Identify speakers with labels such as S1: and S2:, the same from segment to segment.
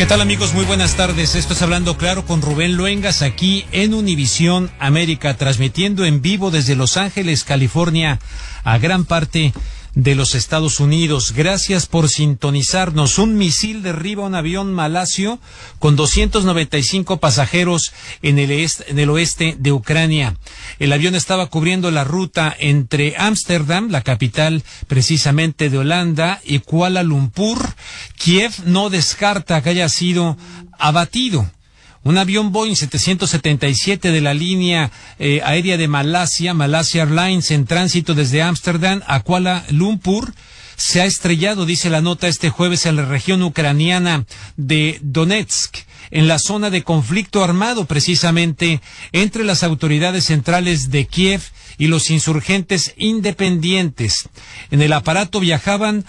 S1: ¿Qué tal, amigos? Muy buenas tardes. Esto es Hablando Claro con Rubén Luengas aquí en Univisión América, transmitiendo en vivo desde Los Ángeles, California, a gran parte de los Estados Unidos. Gracias por sintonizarnos. Un misil derriba un avión malasio con 295 pasajeros en el oeste de Ucrania. El avión estaba cubriendo la ruta entre Ámsterdam, la capital precisamente de Holanda, y Kuala Lumpur. Kiev no descarta que haya sido abatido. Un avión Boeing 777 de la línea aérea de Malasia Airlines, en tránsito desde Ámsterdam a Kuala Lumpur, se ha estrellado, dice la nota, este jueves en la región ucraniana de Donetsk, en la zona de conflicto armado precisamente entre las autoridades centrales de Kiev y los insurgentes independientes. En el aparato viajaban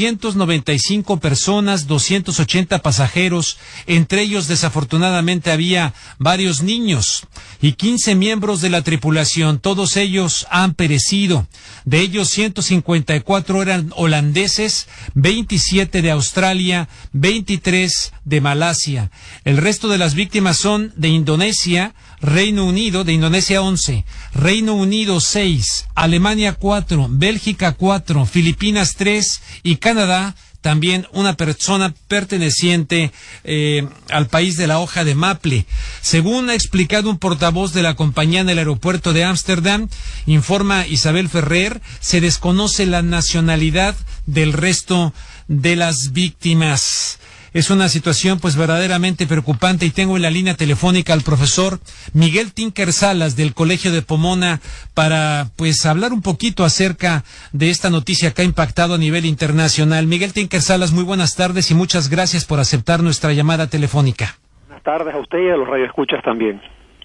S1: 295 personas, 280 pasajeros, entre ellos desafortunadamente había varios niños y 15 miembros de la tripulación. Todos ellos han perecido. De ellos 154 eran holandeses, 27 de Australia, 23 de Malasia. El resto de las víctimas son de Indonesia, Reino Unido, de Indonesia 11, Reino Unido 6, Alemania 4, Bélgica 4, Filipinas 3 y Canadá, también una persona perteneciente al país de la hoja de maple. Según ha explicado un portavoz de la compañía en el aeropuerto de Ámsterdam, informa Isabel Ferrer, se desconoce la nacionalidad del resto de las víctimas. Es una situación pues verdaderamente preocupante, y tengo en la línea telefónica al profesor Miguel Tinker Salas del Colegio de Pomona para pues hablar un poquito acerca de esta noticia que ha impactado a nivel internacional. Miguel Tinker Salas, muy buenas tardes y muchas gracias por aceptar nuestra llamada telefónica.
S2: Buenas tardes a usted y a los radioescuchas también.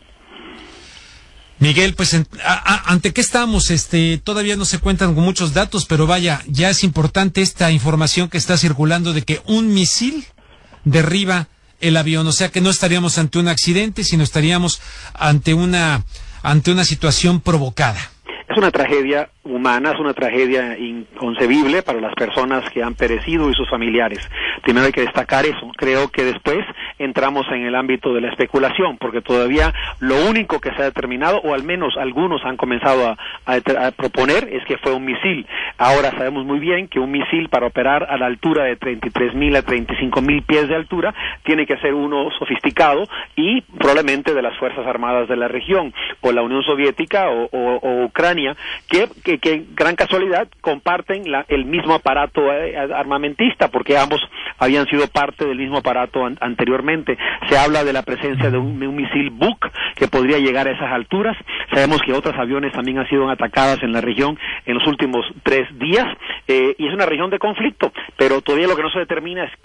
S1: Miguel, pues ante qué estamos, todavía no se cuentan con muchos datos, pero vaya, ya es importante esta información que está circulando de que un misil derriba el avión, o sea que no estaríamos ante un accidente, sino estaríamos ante una situación provocada.
S2: Es una tragedia humana, es una tragedia inconcebible para las personas que han perecido y sus familiares. Primero hay que destacar eso. Creo que después entramos en el ámbito de la especulación, porque todavía lo único que se ha determinado, o al menos algunos han comenzado a proponer, es que fue un misil. Ahora sabemos muy bien que un misil, para operar a la altura de 33.000 a 35.000 pies de altura, tiene que ser uno sofisticado y probablemente de las Fuerzas Armadas de la región, o la Unión Soviética o Ucrania, que gran casualidad comparten el mismo aparato armamentista, porque ambos habían sido parte del mismo aparato anteriormente. Se habla de la presencia de un misil Buk que podría llegar a esas alturas. Sabemos que otros aviones también han sido atacadas en la región en los últimos 3 días, y es una región de conflicto, pero todavía lo que no se determina es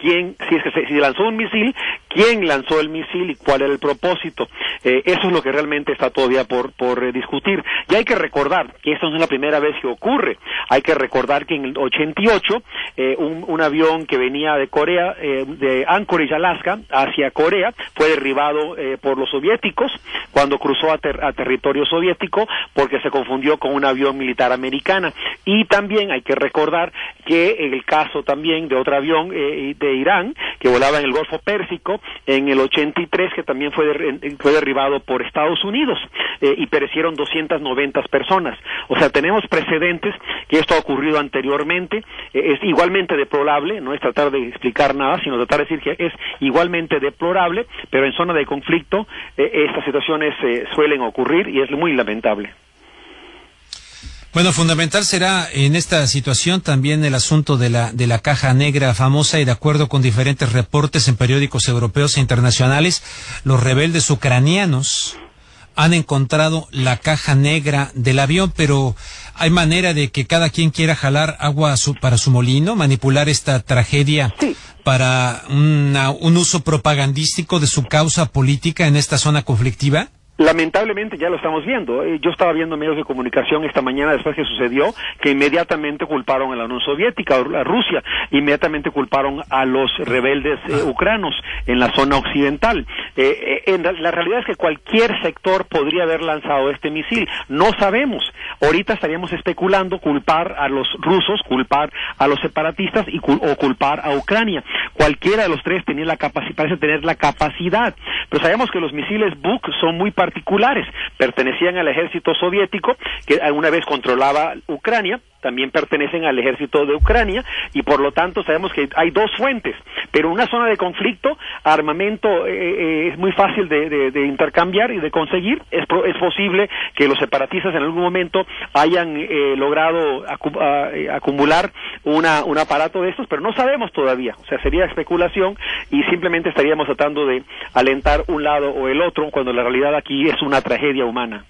S2: si lanzó un misil, quién lanzó el misil y cuál era el propósito. Eso es lo que realmente está todavía por discutir. Y hay que recordar que esta no es la primera vez que ocurre. Hay que recordar que en el 88 un avión que venía de Corea, de Anchorage, Alaska, hacia Corea, fue derribado por los soviéticos cuando cruzó a territorio soviético, porque se confundió con un avión militar americana. Y también hay que recordar que en el caso también de otro avión de Irán que volaba en el Golfo Pérsico en el 83, que también fue derribado por Estados Unidos, y perecieron 290 personas. O sea, tenemos precedentes que esto ha ocurrido anteriormente. Es igualmente deplorable, no es tratar de explicar nada, sino tratar de decir que es igualmente deplorable, pero en zona de conflicto estas situaciones suelen ocurrir y es muy lamentable.
S1: Bueno, fundamental será en esta situación también el asunto de la caja negra famosa, y de acuerdo con diferentes reportes en periódicos europeos e internacionales, los rebeldes ucranianos han encontrado la caja negra del avión, pero ¿hay manera de que cada quien quiera jalar agua para su molino, manipular esta tragedia para un uso propagandístico de su causa política en esta zona conflictiva?
S2: Lamentablemente ya lo estamos viendo. Yo estaba viendo medios de comunicación esta mañana después que sucedió, que inmediatamente culparon a la Unión Soviética, a Rusia, inmediatamente culparon a los rebeldes ucranos en la zona occidental. La realidad es que cualquier sector podría haber lanzado este misil. No sabemos. Ahorita estaríamos especulando culpar a los rusos, culpar a los separatistas o culpar a Ucrania. Cualquiera de los tres parece tener la capacidad. Pero sabemos que los misiles Buk son muy particulares, pertenecían al ejército soviético, que alguna vez controlaba Ucrania, también pertenecen al ejército de Ucrania, y por lo tanto sabemos que hay dos fuentes, pero en una zona de conflicto, armamento es muy fácil de intercambiar y de conseguir. Es posible que los separatistas en algún momento hayan logrado acumular un aparato de estos, pero no sabemos todavía. O sea, sería especulación y simplemente estaríamos tratando de alentar un lado o el otro, cuando la realidad aquí es una tragedia humana.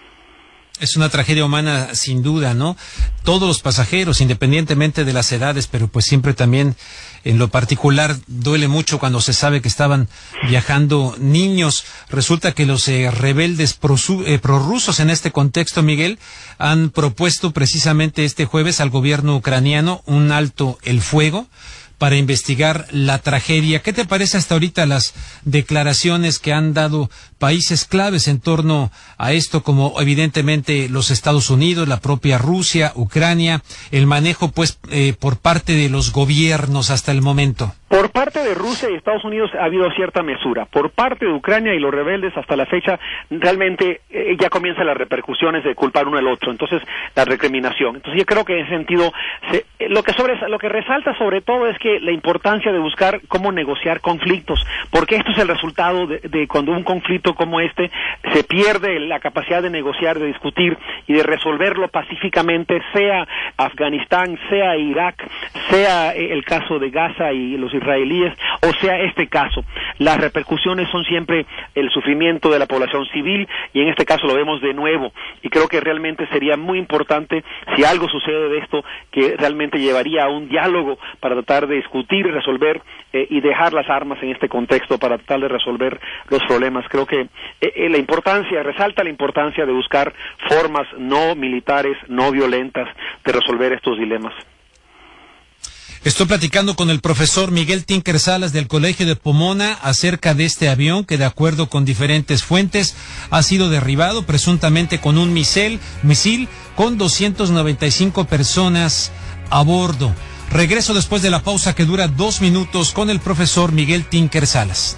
S1: Es una tragedia humana sin duda, ¿no? Todos los pasajeros, independientemente de las edades, pero pues siempre también en lo particular duele mucho cuando se sabe que estaban viajando niños. Resulta que los rebeldes prorrusos en este contexto, Miguel, han propuesto precisamente este jueves al gobierno ucraniano un alto el fuego para investigar la tragedia. ¿Qué te parece hasta ahorita las declaraciones que han dado países claves en torno a esto, como evidentemente los Estados Unidos, la propia Rusia, Ucrania, el manejo pues por parte de los gobiernos hasta el momento?
S2: Por parte de Rusia y Estados Unidos ha habido cierta mesura. Por parte de Ucrania y los rebeldes hasta la fecha realmente ya comienzan las repercusiones de culpar uno al otro, entonces la recriminación. Entonces yo creo que en ese sentido lo que resalta sobre todo es que la importancia de buscar cómo negociar conflictos, porque esto es el resultado de cuando un conflicto como este se pierde la capacidad de negociar, de discutir y de resolverlo pacíficamente, sea Afganistán, sea Irak, sea el caso de Gaza y los israelíes, o sea este caso. Las repercusiones son siempre el sufrimiento de la población civil, y en este caso lo vemos de nuevo, y creo que realmente sería muy importante, si algo sucede de esto, que realmente llevaría a un diálogo para tratar de discutir y resolver y dejar las armas en este contexto para tratar de resolver los problemas. Creo que resalta la importancia de buscar formas no militares, no violentas de resolver estos dilemas.
S1: Estoy platicando con el profesor Miguel Tinker Salas del Colegio de Pomona acerca de este avión que, de acuerdo con diferentes fuentes, ha sido derribado presuntamente con un misil con 295 personas a bordo. Regreso después de la pausa que dura 2 minutos con el profesor Miguel Tinker Salas.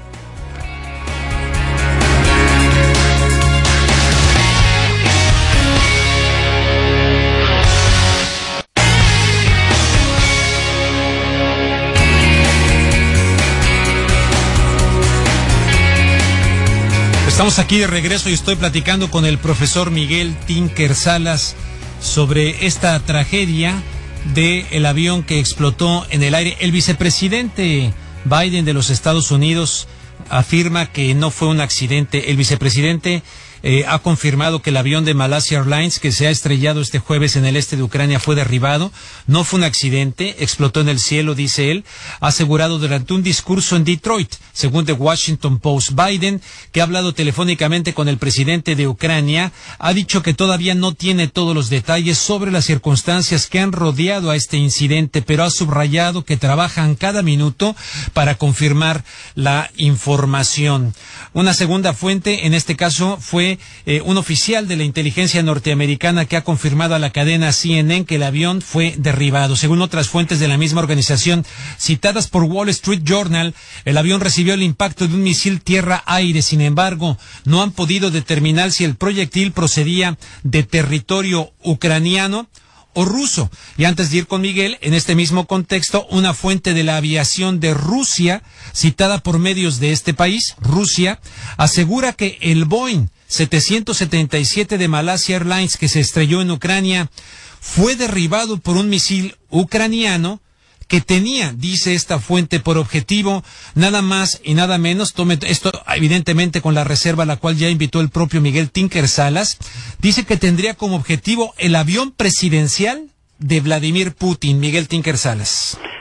S1: Estamos aquí de regreso y estoy platicando con el profesor Miguel Tinker Salas sobre esta tragedia del avión que explotó en el aire. El vicepresidente Biden de los Estados Unidos afirma que no fue un accidente. El vicepresidente ha confirmado que el avión de Malaysia Airlines que se ha estrellado este jueves en el este de Ucrania fue derribado. No fue un accidente, explotó en el cielo, dice él. Ha asegurado durante un discurso en Detroit, según The Washington Post. Biden, que ha hablado telefónicamente con el presidente de Ucrania, ha dicho que todavía no tiene todos los detalles sobre las circunstancias que han rodeado a este incidente, pero ha subrayado que trabajan cada minuto para confirmar la información. Una segunda fuente, en este caso, fue un oficial de la inteligencia norteamericana que ha confirmado a la cadena CNN que el avión fue derribado. Según otras fuentes de la misma organización citadas por Wall Street Journal, el avión recibió el impacto de un misil tierra-aire. Sin embargo, no han podido determinar si el proyectil procedía de territorio ucraniano o ruso. Y antes de ir con Miguel, en este mismo contexto, una fuente de la aviación de Rusia, citada por medios de este país, Rusia, asegura que el Boeing 777 de Malaysia Airlines que se estrelló en Ucrania fue derribado por un misil ucraniano que tenía, dice esta fuente, por objetivo nada más y nada menos, tome esto evidentemente con la reserva a la cual ya invitó el propio Miguel Tinker Salas, dice que tendría como objetivo el avión presidencial de Vladimir Putin. Miguel Tinker Salas.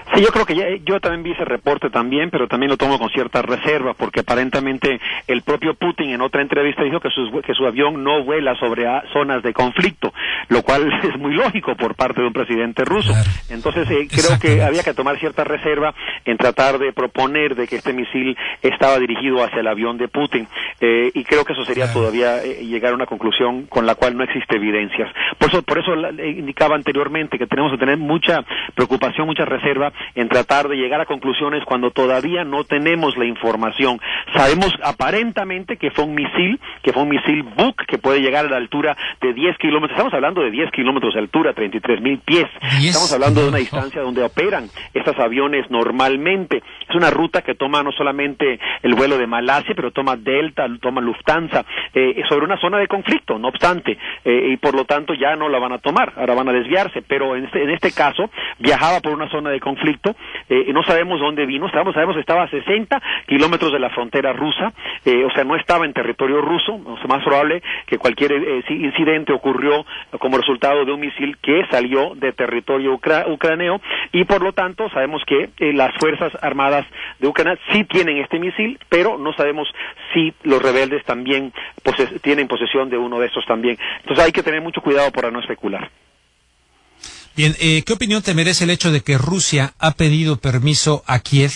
S2: Sí, yo creo que yo también vi ese reporte también, pero también lo tomo con cierta reserva, porque aparentemente el propio Putin en otra entrevista dijo que su avión no vuela sobre zonas de conflicto, lo cual es muy lógico por parte de un presidente ruso. Claro. Entonces creo que había que tomar cierta reserva en tratar de proponer de que este misil estaba dirigido hacia el avión de Putin, y creo que eso sería todavía llegar a una conclusión con la cual no existe evidencias. Por eso indicaba anteriormente que tenemos que tener mucha preocupación, mucha reserva en tratar de llegar a conclusiones cuando todavía no tenemos la información. Sabemos aparentemente que fue un misil Buk, que puede llegar a la altura de 10 kilómetros. Estamos hablando de 10 kilómetros de altura, 33,000 pies. Estamos hablando de una distancia donde operan estos aviones normalmente. Es una ruta que toma no solamente el vuelo de Malasia, pero toma Delta, toma Lufthansa, sobre una zona de conflicto, no obstante, y por lo tanto ya no la van a tomar, ahora van a desviarse, pero en este caso viajaba por una zona de conflicto, no sabemos dónde vino, sabemos que estaba a 60 kilómetros de la frontera rusa, o sea, no estaba en territorio ruso, o sea, más probable que cualquier incidente ocurrió como resultado de un misil que salió de territorio ucraneo, y por lo tanto sabemos que las Fuerzas Armadas de Ucrania sí tienen este misil, pero no sabemos si los rebeldes también tienen posesión de uno de estos también. Entonces hay que tener mucho cuidado para no especular.
S1: Bien, ¿qué opinión te merece el hecho de que Rusia ha pedido permiso a Kiev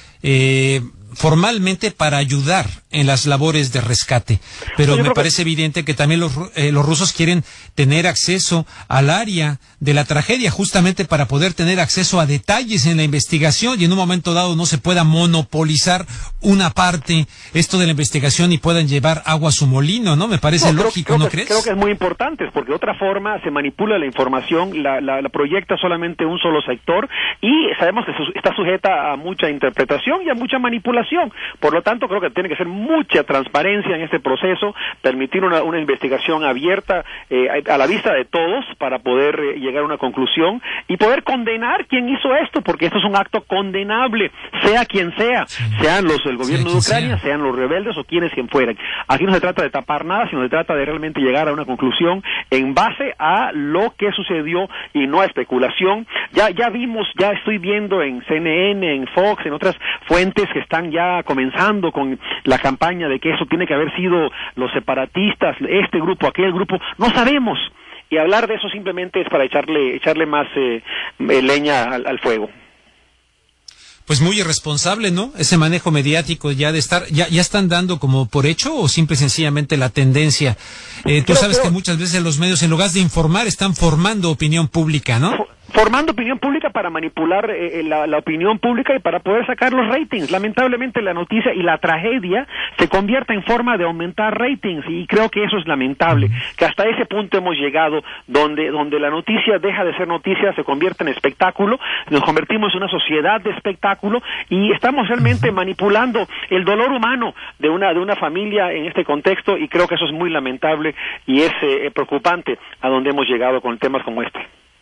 S1: formalmente para ayudar en las labores de rescate? Pero me parece evidente que también los rusos quieren tener acceso al área de la tragedia, justamente para poder tener acceso a detalles en la investigación y en un momento dado no se pueda monopolizar una parte esto de la investigación y puedan llevar agua a su molino, ¿no? Me parece lógico, ¿no crees?
S2: Creo que es muy importante, porque de otra forma se manipula la información, la proyecta solamente un solo sector, y sabemos que está sujeta a mucha interpretación y a mucha manipulación. Por lo tanto, creo que tiene que ser mucha transparencia en este proceso, permitir una investigación abierta a la vista de todos para poder llegar a una conclusión y poder condenar quien hizo esto, porque esto es un acto condenable, sea quien sea, sean el gobierno de Ucrania, sean los rebeldes o quien fueran. Aquí no se trata de tapar nada, sino se trata de realmente llegar a una conclusión en base a lo que sucedió y no a especulación. Ya estoy viendo en CNN, en Fox, en otras fuentes que están ya comenzando con la campaña de que eso tiene que haber sido los separatistas, este grupo, aquel grupo, no sabemos. Y hablar de eso simplemente es para echarle más leña al fuego.
S1: Pues muy irresponsable, ¿no? Ese manejo mediático ya de estar, ya están dando como por hecho, o simple y sencillamente la tendencia. Tú sabes que muchas veces los medios, en lugar de informar, están formando opinión pública, ¿no?
S2: Formando opinión pública para manipular la opinión pública y para poder sacar los ratings. Lamentablemente la noticia y la tragedia se convierte en forma de aumentar ratings, y creo que eso es lamentable, que hasta ese punto hemos llegado donde la noticia deja de ser noticia, se convierte en espectáculo, nos convertimos en una sociedad de espectáculo y estamos realmente manipulando el dolor humano de una familia en este contexto, y creo que eso es muy lamentable y es preocupante a donde hemos llegado con temas como este.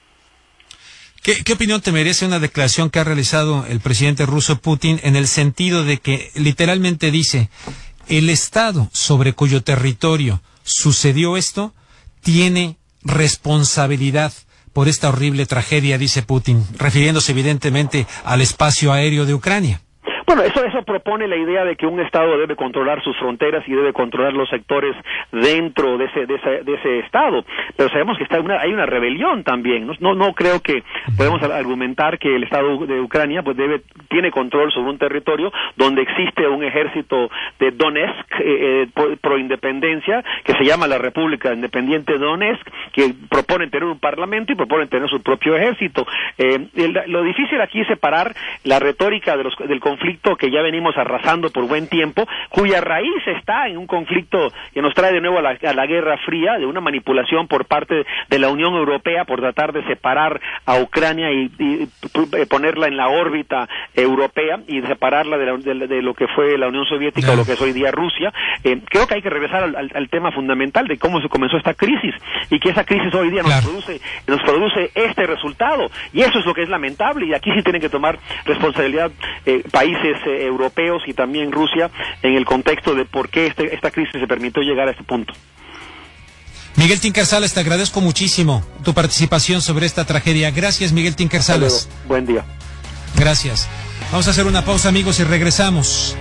S1: ¿Qué opinión te merece una declaración que ha realizado el presidente ruso Putin, en el sentido de que literalmente dice: el Estado sobre cuyo territorio sucedió esto tiene responsabilidad por esta horrible tragedia, dice Putin, refiriéndose evidentemente al espacio aéreo de Ucrania?
S2: Bueno, eso propone la idea de que un Estado debe controlar sus fronteras y debe controlar los sectores dentro de ese Estado, pero sabemos que hay una rebelión también. No creo que podemos argumentar que el Estado de Ucrania pues tiene control sobre un territorio donde existe un ejército de Donetsk pro independencia, que se llama la República Independiente de Donetsk, que proponen tener un parlamento y proponen tener su propio ejército. Lo difícil aquí es separar la retórica del conflicto que ya venimos arrasando por buen tiempo, cuya raíz está en un conflicto que nos trae de nuevo a la Guerra Fría, de una manipulación por parte de la Unión Europea por tratar de separar a Ucrania y ponerla en la órbita europea y separarla de lo que fue la Unión Soviética o lo que es hoy día Rusia. Creo que hay que regresar al tema fundamental de cómo se comenzó esta crisis, y que esa crisis hoy día nos produce este resultado, y eso es lo que es lamentable, y aquí sí tienen que tomar responsabilidad países europeos y también Rusia en el contexto de por qué esta crisis se permitió llegar a este punto.
S1: Miguel Tinker Salas, te agradezco muchísimo tu participación sobre esta tragedia. Gracias, Miguel Tinker Salas.
S2: Buen día.
S1: Gracias. Vamos a hacer una pausa, amigos, y regresamos.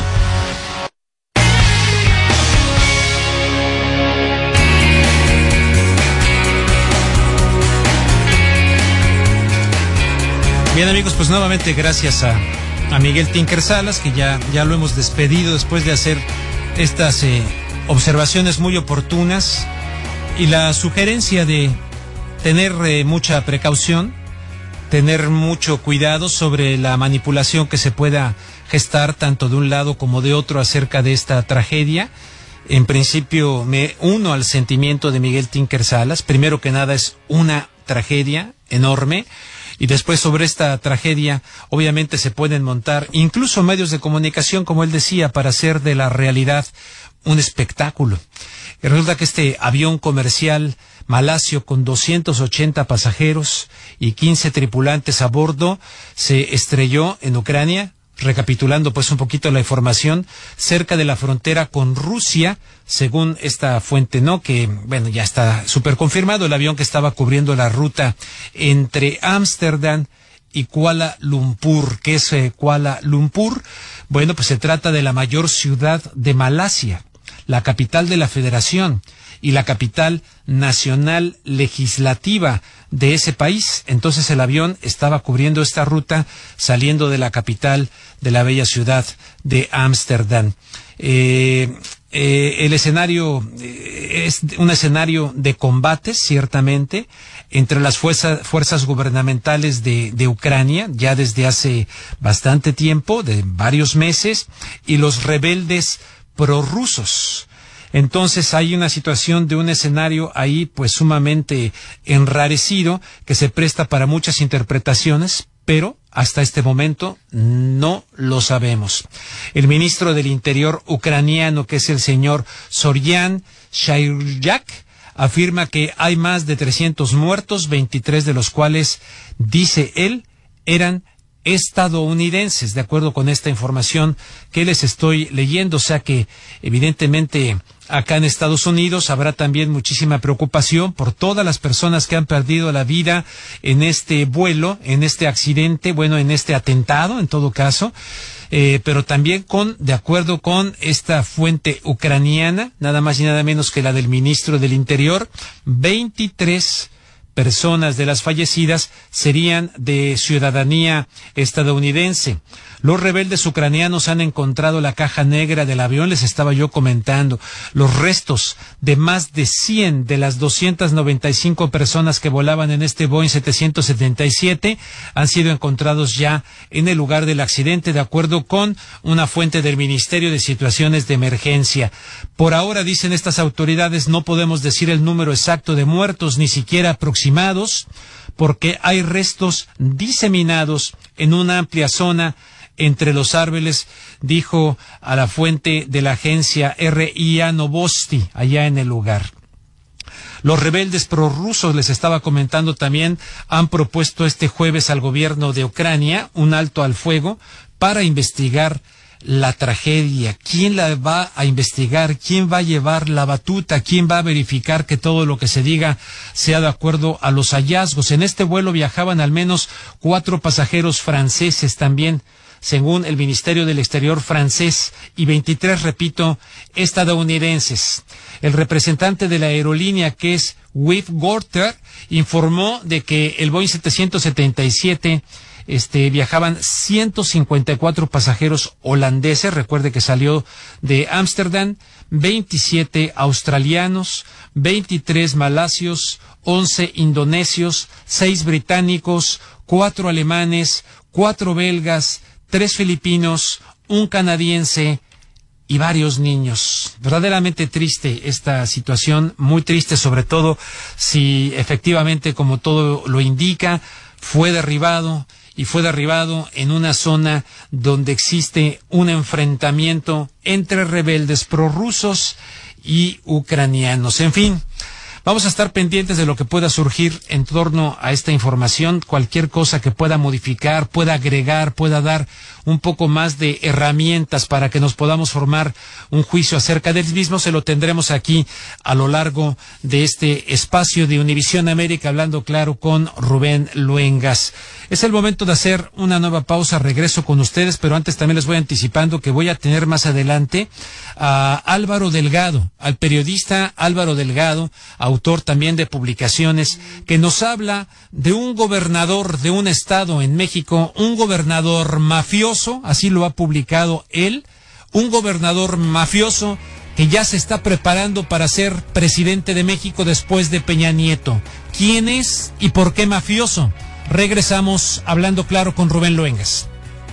S1: Bien, amigos, pues nuevamente gracias a Miguel Tinker Salas, que ya lo hemos despedido después de hacer estas observaciones muy oportunas y la sugerencia de tener mucha precaución, tener mucho cuidado sobre la manipulación que se pueda gestar tanto de un lado como de otro acerca de esta tragedia. En principio me uno al sentimiento de Miguel Tinker Salas. Primero que nada, es una tragedia enorme. Y después, sobre esta tragedia, obviamente se pueden montar incluso medios de comunicación, como él decía, para hacer de la realidad un espectáculo. Y resulta que este avión comercial malasio con 280 pasajeros y 15 tripulantes a bordo se estrelló en Ucrania, recapitulando pues un poquito la información, cerca de la frontera con Rusia, según esta fuente, ¿no? Que, bueno, ya está súper confirmado, el avión que estaba cubriendo la ruta entre Ámsterdam y Kuala Lumpur. ¿Qué es Kuala Lumpur? Bueno, pues se trata de la mayor ciudad de Malasia, la capital de la federación y la capital nacional legislativa de ese país. Entonces el avión estaba cubriendo esta ruta saliendo de la capital de la bella ciudad de Ámsterdam. El escenario es un escenario de combates, ciertamente, entre las fuerzas gubernamentales de Ucrania, ya desde hace bastante tiempo, de varios meses, y los rebeldes prorrusos. Entonces hay una situación de un escenario ahí pues sumamente enrarecido que se presta para muchas interpretaciones, pero hasta este momento no lo sabemos. El ministro del Interior ucraniano, que es el señor Soryan Shairyak, afirma que hay más de 300 muertos, 23 de los cuales, dice él, eran estadounidenses, de acuerdo con esta información que les estoy leyendo. O sea que evidentemente acá en Estados Unidos habrá también muchísima preocupación por todas las personas que han perdido la vida en este vuelo, en este accidente, bueno, en este atentado en todo caso, pero también de acuerdo con esta fuente ucraniana, nada más y nada menos que la del ministro del Interior, 23 personas de las fallecidas serían de ciudadanía estadounidense. Los rebeldes ucranianos han encontrado la caja negra del avión, les estaba yo comentando. Los restos de más de 100 de las 295 personas que volaban en este Boeing 777 han sido encontrados ya en el lugar del accidente, de acuerdo con una fuente del Ministerio de Situaciones de Emergencia. Por ahora, dicen estas autoridades, no podemos decir el número exacto de muertos, ni siquiera aproximados, porque hay restos diseminados en una amplia zona entre los árboles, dijo a la fuente de la agencia RIA Novosti, allá en el lugar. Los rebeldes prorrusos, les estaba comentando también, han propuesto este jueves al gobierno de Ucrania un alto al fuego para investigar la tragedia. ¿Quién la va a investigar? ¿Quién va a llevar la batuta? ¿Quién va a verificar que todo lo que se diga sea de acuerdo a los hallazgos? En este vuelo viajaban al menos 4 pasajeros franceses también, según el Ministerio del Exterior francés, y 23, repito, estadounidenses. El representante de la aerolínea, que es Wave Gorter, informó de que el Boeing 777 viajaban 154 pasajeros holandeses, recuerde que salió de Ámsterdam, 27 australianos, 23 malasios, 11 indonesios, 6 británicos, 4 alemanes, 4 belgas, 3 filipinos, un canadiense y varios niños. Verdaderamente triste esta situación, muy triste, sobre todo si efectivamente, como todo lo indica, fue derribado en una zona donde existe un enfrentamiento entre rebeldes prorrusos y ucranianos. En fin, Vamos a estar pendientes de lo que pueda surgir en torno a esta información, cualquier cosa que pueda modificar, pueda agregar, pueda dar un poco más de herramientas para que nos podamos formar un juicio acerca del mismo, se lo tendremos aquí a lo largo de este espacio de Univisión América, hablando claro con Rubén Luengas. Es el momento de hacer una nueva pausa, regreso con ustedes, pero antes también les voy anticipando que voy a tener más adelante a Álvaro Delgado, al periodista Álvaro Delgado, autor también de publicaciones, que nos habla de un gobernador de un estado en México, un gobernador mafioso, así lo ha publicado él, un gobernador mafioso que ya se está preparando para ser presidente de México después de Peña Nieto. ¿Quién es y por qué mafioso? Regresamos hablando claro con Rubén Luengas.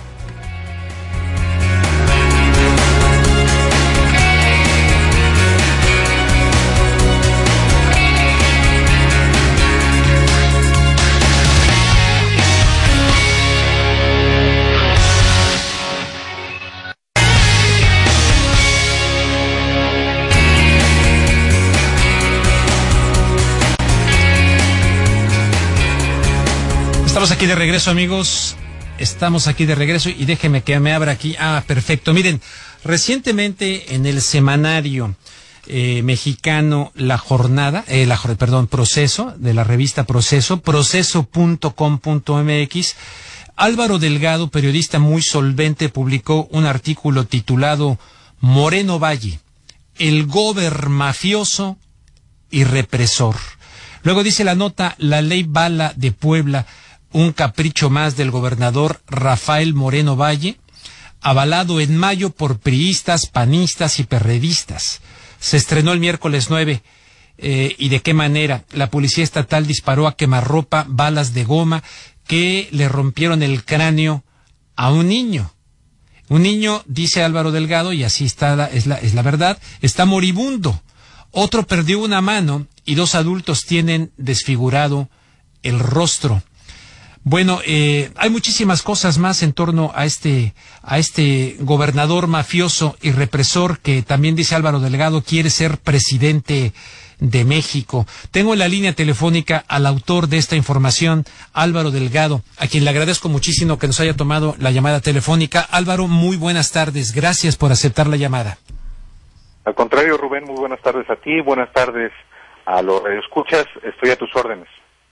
S1: Estamos aquí de regreso, amigos. Estamos aquí de regreso y déjeme que me abra aquí. Perfecto. Miren, recientemente en el semanario mexicano La Jornada, Proceso, de la revista Proceso, proceso.com.mx, Álvaro Delgado, periodista muy solvente, publicó un artículo titulado Moreno Valle, el gober mafioso y represor. Luego dice la nota, la ley Bala de Puebla, un capricho más del gobernador Rafael Moreno Valle, avalado en mayo por priistas, panistas y perredistas. Se estrenó el miércoles 9. ¿Y de qué manera? La policía estatal disparó a quemarropa balas de goma que le rompieron el cráneo a un niño. Un niño, dice Álvaro Delgado, y así es la verdad, está moribundo. Otro perdió una mano y 2 adultos tienen desfigurado el rostro. Bueno, hay muchísimas cosas más en torno a este gobernador mafioso y represor que también, dice Álvaro Delgado, quiere ser presidente de México. Tengo en la línea telefónica al autor de esta información, Álvaro Delgado, a quien le agradezco muchísimo que nos haya tomado la llamada telefónica. Álvaro, muy buenas tardes. Gracias por aceptar la llamada.
S3: Al contrario, Rubén, muy buenas tardes a ti, buenas tardes a los radioescuchas. Estoy a tus órdenes.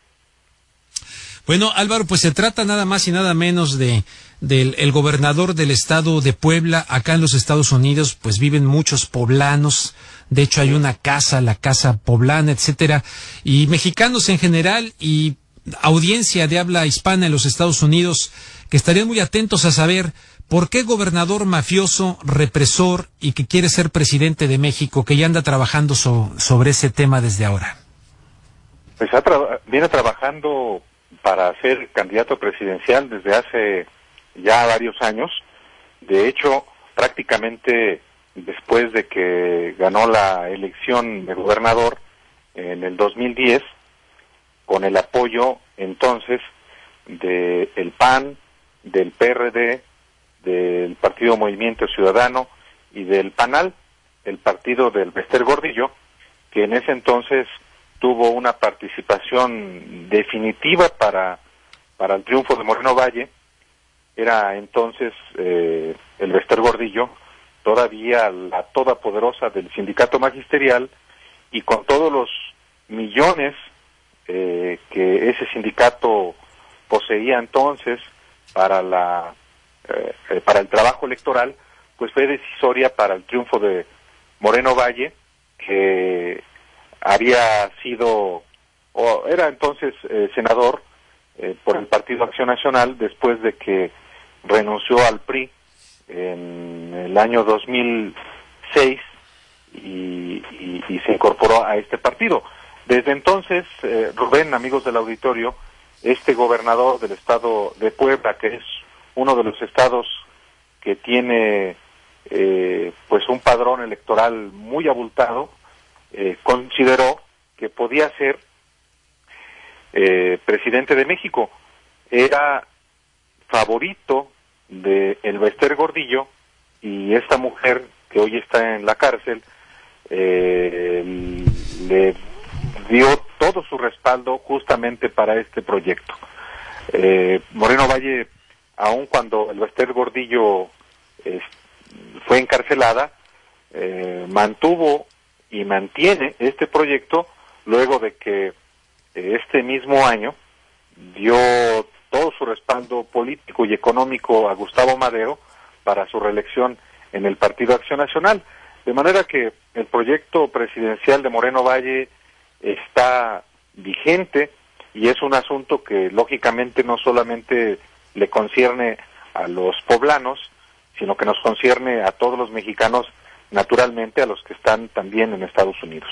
S1: Bueno, Álvaro, pues se trata nada más y nada menos del gobernador del estado de Puebla. Acá en los Estados Unidos, pues viven muchos poblanos. De hecho, hay una casa, la Casa Poblana, etcétera, y mexicanos en general y audiencia de habla hispana en los Estados Unidos que estarían muy atentos a saber por qué gobernador mafioso, represor y que quiere ser presidente de México, que ya anda trabajando sobre ese tema desde ahora.
S3: Pues viene trabajando para ser candidato presidencial desde hace ya varios años. De hecho, prácticamente después de que ganó la elección de gobernador en el 2010, con el apoyo entonces del PAN, del PRD, del Partido Movimiento Ciudadano y del PANAL, el partido del Bester Gordillo, que en ese entonces tuvo una participación definitiva para el triunfo de Moreno Valle. Era entonces el Bester Gordillo todavía la todopoderosa del sindicato magisterial, y con todos los millones que ese sindicato poseía entonces para el trabajo electoral, pues fue decisoria para el triunfo de Moreno Valle, que había sido, o era entonces senador por el Partido Acción Nacional, después de que renunció al PRI en el año 2006 y se incorporó a este partido. Desde entonces, Rubén, amigos del auditorio, este gobernador del estado de Puebla, que es uno de los estados que tiene pues un padrón electoral muy abultado, consideró que podía ser presidente de México. Era favorito de el Bester Gordillo, y esta mujer que hoy está en la cárcel le dio todo su respaldo justamente para este proyecto. Moreno Valle, aun cuando el Bester Gordillo fue encarcelada, mantuvo y mantiene este proyecto luego de que este mismo año dio todo su respaldo político y económico a Gustavo Madero para su reelección en el Partido Acción Nacional. De manera que el proyecto presidencial de Moreno Valle está vigente y es un asunto que lógicamente no solamente le concierne a los poblanos, sino que nos concierne a todos los mexicanos, naturalmente a los que están también en Estados Unidos.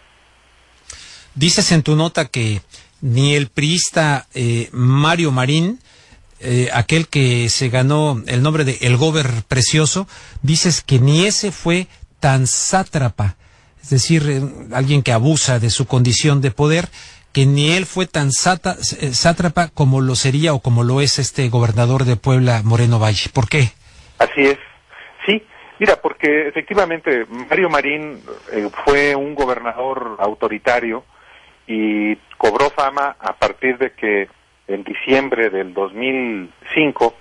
S1: Dices en tu nota que ni el priista Mario Marín, aquel que se ganó el nombre de El Gober Precioso, dices que ni ese fue tan sátrapa, es decir, alguien que abusa de su condición de poder, que ni él fue tan sátrapa como lo sería o como lo es este gobernador de Puebla, Moreno Valle. ¿Por qué?
S3: Así es, sí. Mira, porque efectivamente Mario Marín fue un gobernador autoritario y cobró fama a partir de que en diciembre del 2005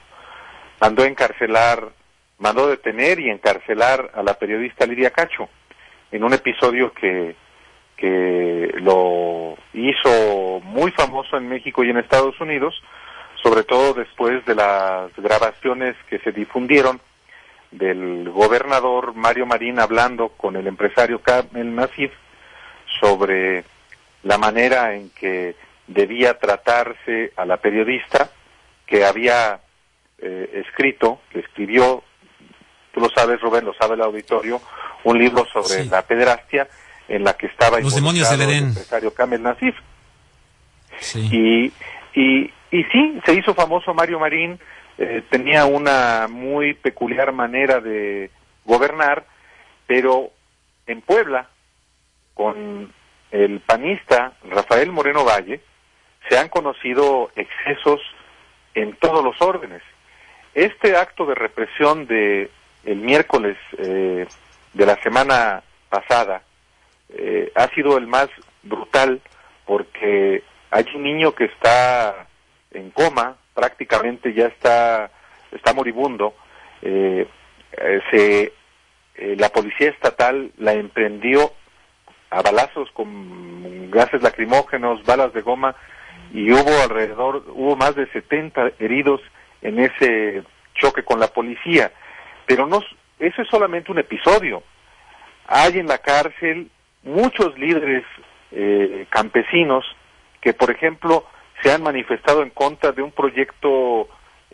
S3: mandó detener y encarcelar a la periodista Lidia Cacho en un episodio que lo hizo muy famoso en México y en Estados Unidos, sobre todo después de las grabaciones que se difundieron del gobernador Mario Marín hablando con el empresario Kamel Nasif sobre la manera en que debía tratarse a la periodista que había escribió, tú lo sabes, Rubén, lo sabe el auditorio, un libro sobre la pederastia en la que estaba
S1: Los demonios del Edén,
S3: el empresario Kamel Nasif.
S1: Sí.
S3: Y sí, se hizo famoso Mario Marín, tenía una muy peculiar manera de gobernar, pero en Puebla, con el panista Rafael Moreno Valle, se han conocido excesos en todos los órdenes. Este acto de represión de el miércoles de la semana pasada ha sido el más brutal porque hay un niño que está en coma, prácticamente ya está moribundo. La policía estatal la emprendió a balazos con gases lacrimógenos, balas de goma, y hubo más de 70 heridos en ese choque con la policía. Pero eso es solamente un episodio. Hay en la cárcel muchos líderes campesinos que, por ejemplo, se han manifestado en contra de un proyecto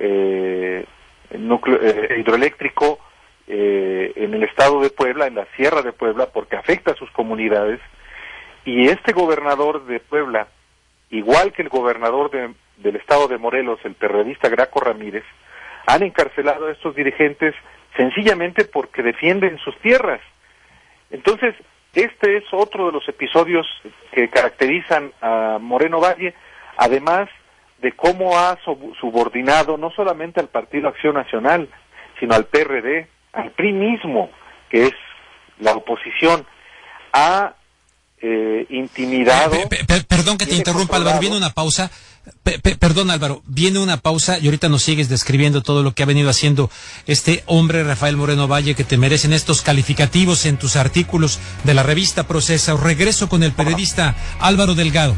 S3: hidroeléctrico en el estado de Puebla, en la Sierra de Puebla, porque afecta a sus comunidades. Y este gobernador de Puebla, igual que el gobernador del estado de Morelos, el periodista Graco Ramírez, han encarcelado a estos dirigentes sencillamente porque defienden sus tierras. Entonces, este es otro de los episodios que caracterizan a Moreno Valle, además de cómo ha subordinado no solamente al Partido Acción Nacional, sino al PRD, al PRI mismo, que es la oposición, ha intimidado...
S1: Perdón que te interrumpa, Álvaro, viene una pausa. Perdón, Álvaro, viene una pausa y ahorita nos sigues describiendo todo lo que ha venido haciendo este hombre, Rafael Moreno Valle, que te merecen estos calificativos en tus artículos de la revista Proceso. Regreso con el periodista Álvaro Delgado.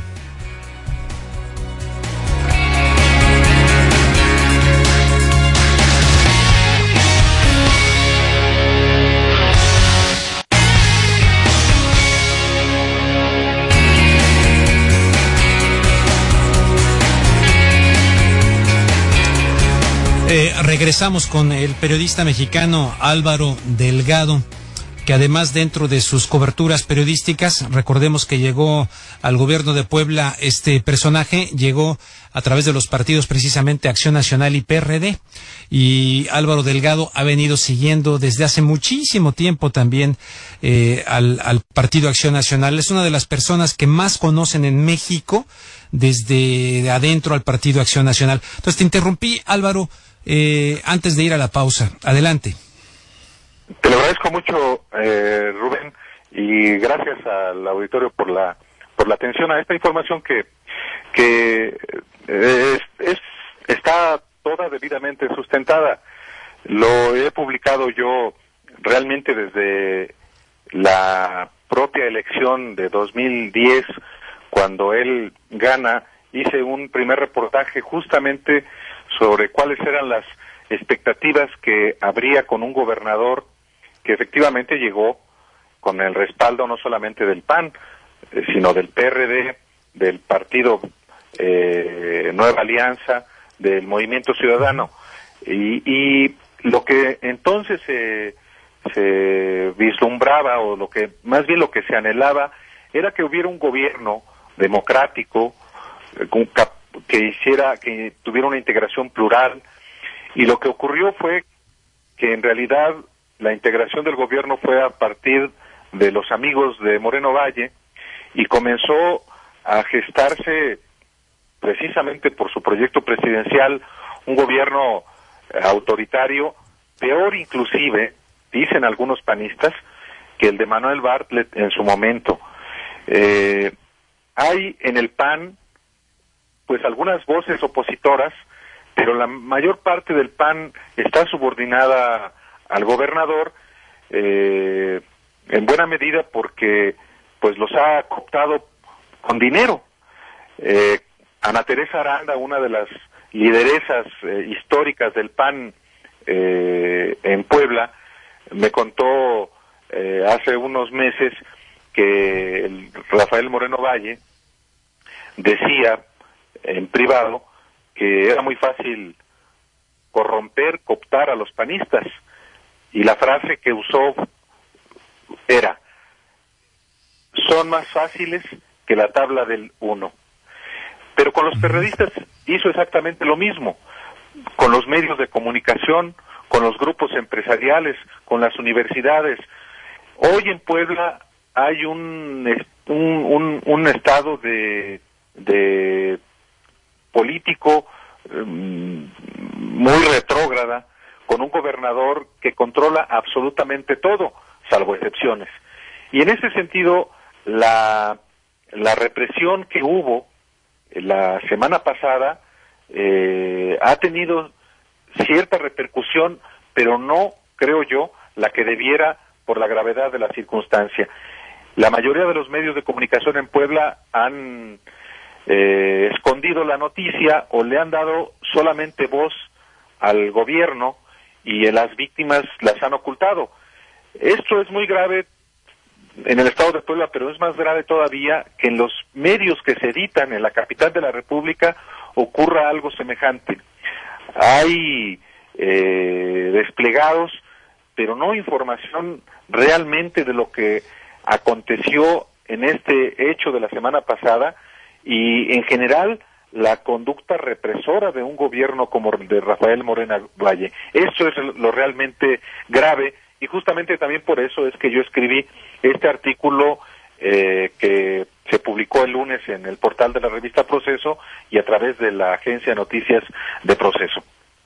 S1: Regresamos con el periodista mexicano Álvaro Delgado, que además dentro de sus coberturas periodísticas, recordemos que llegó al gobierno de Puebla, este personaje llegó a través de los partidos precisamente Acción Nacional y PRD, y Álvaro Delgado ha venido siguiendo desde hace muchísimo tiempo también al Partido Acción Nacional. Es una de las personas que más conocen en México desde adentro al Partido Acción Nacional. Entonces te interrumpí, Álvaro, antes de ir a la pausa. Adelante.
S3: Te lo agradezco mucho, Rubén, y gracias al auditorio por la por la atención a esta información que está toda debidamente sustentada. Lo he publicado yo realmente desde la propia elección de 2010, cuando él gana. Hice un primer reportaje justamente sobre cuáles eran las expectativas que habría con un gobernador que efectivamente llegó con el respaldo no solamente del PAN, sino del PRD, del Partido Nueva Alianza, del Movimiento Ciudadano. Y lo que entonces se vislumbraba, o más bien lo que se anhelaba, era que hubiera un gobierno democrático, que tuviera una integración plural, y lo que ocurrió fue que en realidad la integración del gobierno fue a partir de los amigos de Moreno Valle, y comenzó a gestarse precisamente por su proyecto presidencial un gobierno autoritario, peor inclusive, dicen algunos panistas, que el de Manuel Bartlett en su momento. Hay en el PAN pues algunas voces opositoras, pero la mayor parte del PAN está subordinada al gobernador, en buena medida porque pues los ha cooptado con dinero. Ana Teresa Aranda, una de las lideresas históricas del PAN en Puebla, me contó hace unos meses que Rafael Moreno Valle decía en privado que era muy fácil corromper, cooptar a los panistas, y la frase que usó era: son más fáciles que la tabla del 1. Pero con los perredistas hizo exactamente lo mismo, con los medios de comunicación, con los grupos empresariales, con las universidades. Hoy en Puebla hay un estado de político muy retrógrada, con un gobernador que controla absolutamente todo, salvo excepciones. Y en ese sentido, la represión que hubo la semana pasada ha tenido cierta repercusión, pero no, creo yo, la que debiera por la gravedad de la circunstancia. La mayoría de los medios de comunicación en Puebla han escondido la noticia o le han dado solamente voz al gobierno, y las víctimas las han ocultado. Esto es muy grave en el estado de Puebla, pero es más grave todavía que en los medios que se editan en la capital de la República ocurra algo semejante. Hay desplegados, pero no información realmente de lo que aconteció en este hecho de la semana pasada, y en general la conducta represora de un gobierno como el de Rafael Moreno Valle. Esto es lo realmente grave, y justamente también por eso es que yo escribí este artículo que se publicó el lunes en el portal de la revista Proceso y a través de la agencia de noticias de Proceso.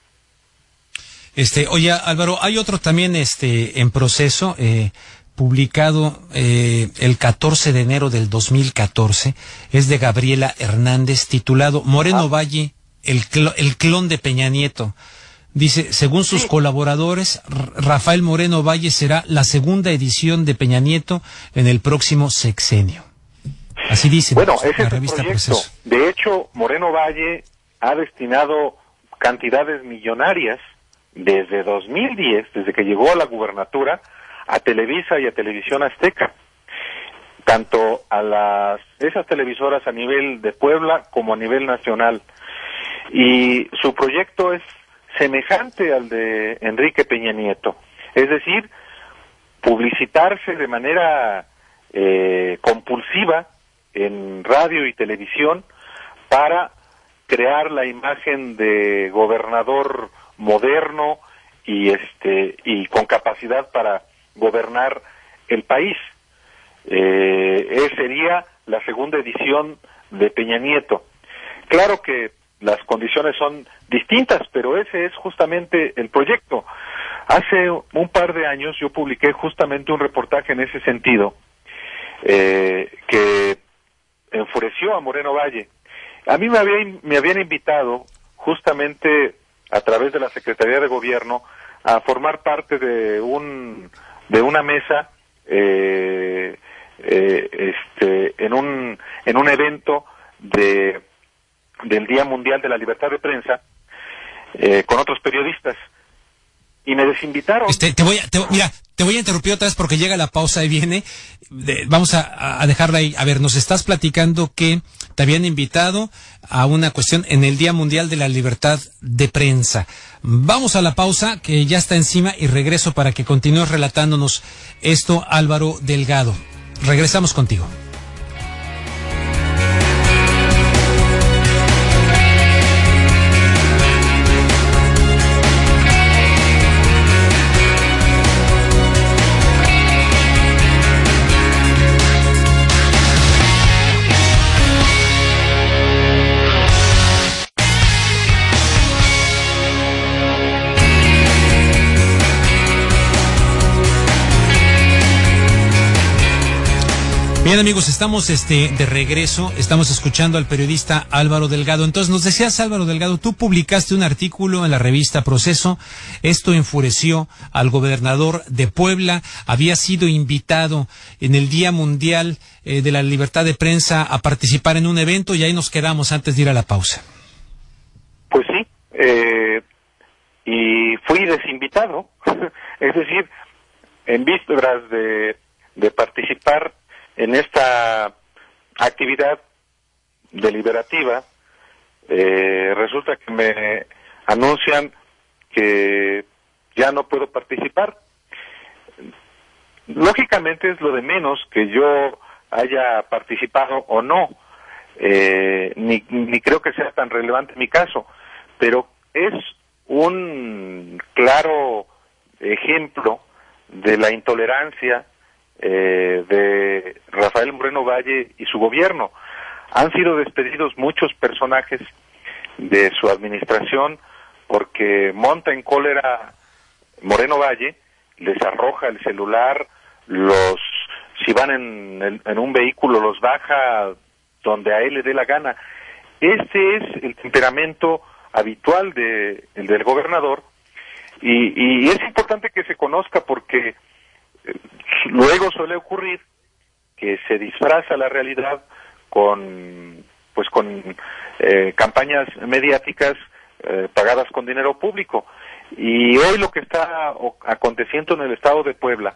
S1: Oye, Álvaro, hay otro también en Proceso, publicado el 14 de enero del 2014, es de Gabriela Hernández, titulado Moreno Valle, el clon de Peña Nieto. Dice, según sus colaboradores, Rafael Moreno Valle será la segunda edición de Peña Nieto en el próximo sexenio. Así dice
S3: bueno, ese
S1: la
S3: es
S1: revista
S3: el proyecto.
S1: Proceso.
S3: De hecho, Moreno Valle ha destinado cantidades millonarias desde 2010, desde que llegó a la gubernatura, a Televisa y a Televisión Azteca, tanto a esas televisoras a nivel de Puebla como a nivel nacional. Y su proyecto es semejante al de Enrique Peña Nieto, es decir, publicitarse de manera compulsiva en radio y televisión para crear la imagen de gobernador moderno y con capacidad para gobernar el país. Sería la segunda edición de Peña Nieto. Claro que las condiciones son distintas, pero ese es justamente el proyecto. Hace un par de años yo publiqué justamente un reportaje en ese sentido, que enfureció a Moreno Valle. A mí me habían invitado justamente a través de la Secretaría de Gobierno a formar parte de una mesa en un evento del Día Mundial de la Libertad de Prensa con otros periodistas, y me desinvitaron.
S1: Mira, te voy a interrumpir otra vez porque llega la pausa y viene. Vamos a dejarla ahí. A ver, nos estás platicando que te habían invitado a una cuestión en el Día Mundial de la Libertad de Prensa. Vamos a la pausa que ya está encima y regreso para que continúes relatándonos esto, Álvaro Delgado. Regresamos contigo. Bien, amigos, estamos de regreso, estamos escuchando al periodista Álvaro Delgado. Entonces, nos decías, Álvaro Delgado, tú publicaste un artículo en la revista Proceso. Esto enfureció al gobernador de Puebla. Había sido invitado en el Día Mundial de la Libertad de Prensa a participar en un evento, y ahí nos quedamos antes de ir a la pausa.
S3: Pues sí, y fui desinvitado. Es decir, en vísperas de participar en esta actividad deliberativa, resulta que me anuncian que ya no puedo participar. Lógicamente es lo de menos que yo haya participado o no, ni creo que sea tan relevante mi caso, pero es un claro ejemplo de la intolerancia de Rafael Moreno Valle y su gobierno. Han sido despedidos muchos personajes de su administración porque monta en cólera Moreno Valle, les arroja el celular, si van en un vehículo los baja donde a él le dé la gana. Este es el temperamento habitual del gobernador, y es importante que se conozca porque luego suele ocurrir que se disfraza la realidad con campañas mediáticas pagadas con dinero público. Y hoy lo que está aconteciendo en el estado de Puebla,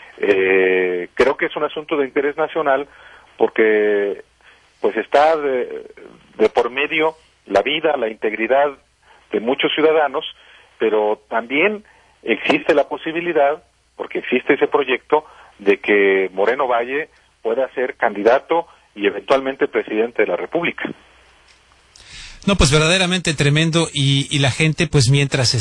S3: creo que es un asunto de interés nacional, porque pues está de por medio la vida, la integridad de muchos ciudadanos, pero también existe la posibilidad, porque existe ese proyecto, de que Moreno Valle pueda ser candidato y eventualmente presidente de la República.
S1: No, pues verdaderamente tremendo, y la gente, pues mientras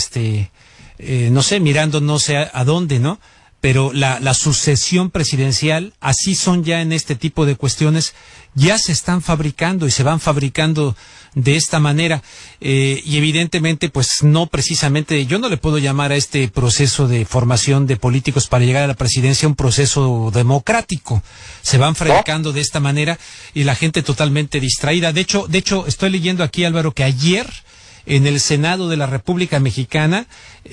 S1: no sé, mirando no sé a dónde, ¿no? Pero la sucesión presidencial, así son ya en este tipo de cuestiones, ya se están fabricando y se van fabricando de esta manera, y evidentemente pues no precisamente, yo no le puedo llamar a este proceso de formación de políticos para llegar a la presidencia un proceso democrático. Se van fabricando de esta manera y la gente totalmente distraída. De hecho estoy leyendo aquí, Álvaro, que ayer en el Senado de la República Mexicana,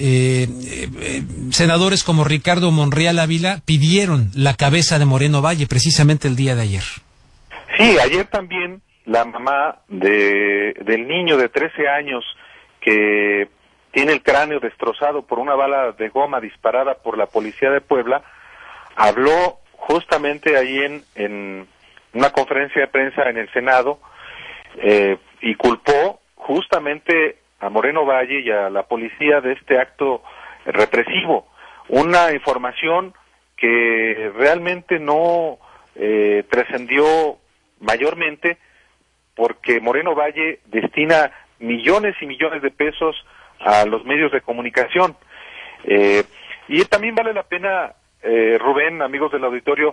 S1: senadores como Ricardo Monreal Ávila pidieron la cabeza de Moreno Valle precisamente el día de ayer.
S3: Sí, ayer también la mamá del niño de 13 años que tiene el cráneo destrozado por una bala de goma disparada por la policía de Puebla, habló justamente ahí en una conferencia de prensa en el Senado, y culpó justamente a Moreno Valle y a la policía de este acto represivo. Una información que realmente no trascendió mayormente, porque Moreno Valle destina millones y millones de pesos a los medios de comunicación. Y también vale la pena, Rubén, amigos del auditorio,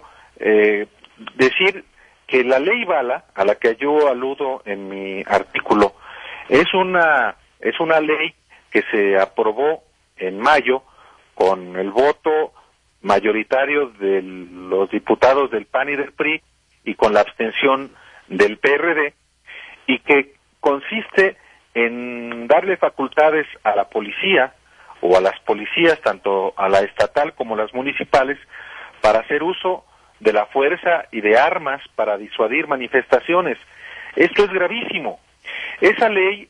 S3: decir que la ley Bala, a la que yo aludo en mi artículo, es una ley que se aprobó en mayo con el voto mayoritario de los diputados del PAN y del PRI, y con la abstención del PRD y que consiste en darle facultades a la policía o a las policías, tanto a la estatal como las municipales, para hacer uso de la fuerza y de armas para disuadir manifestaciones. Esto es gravísimo. Esa ley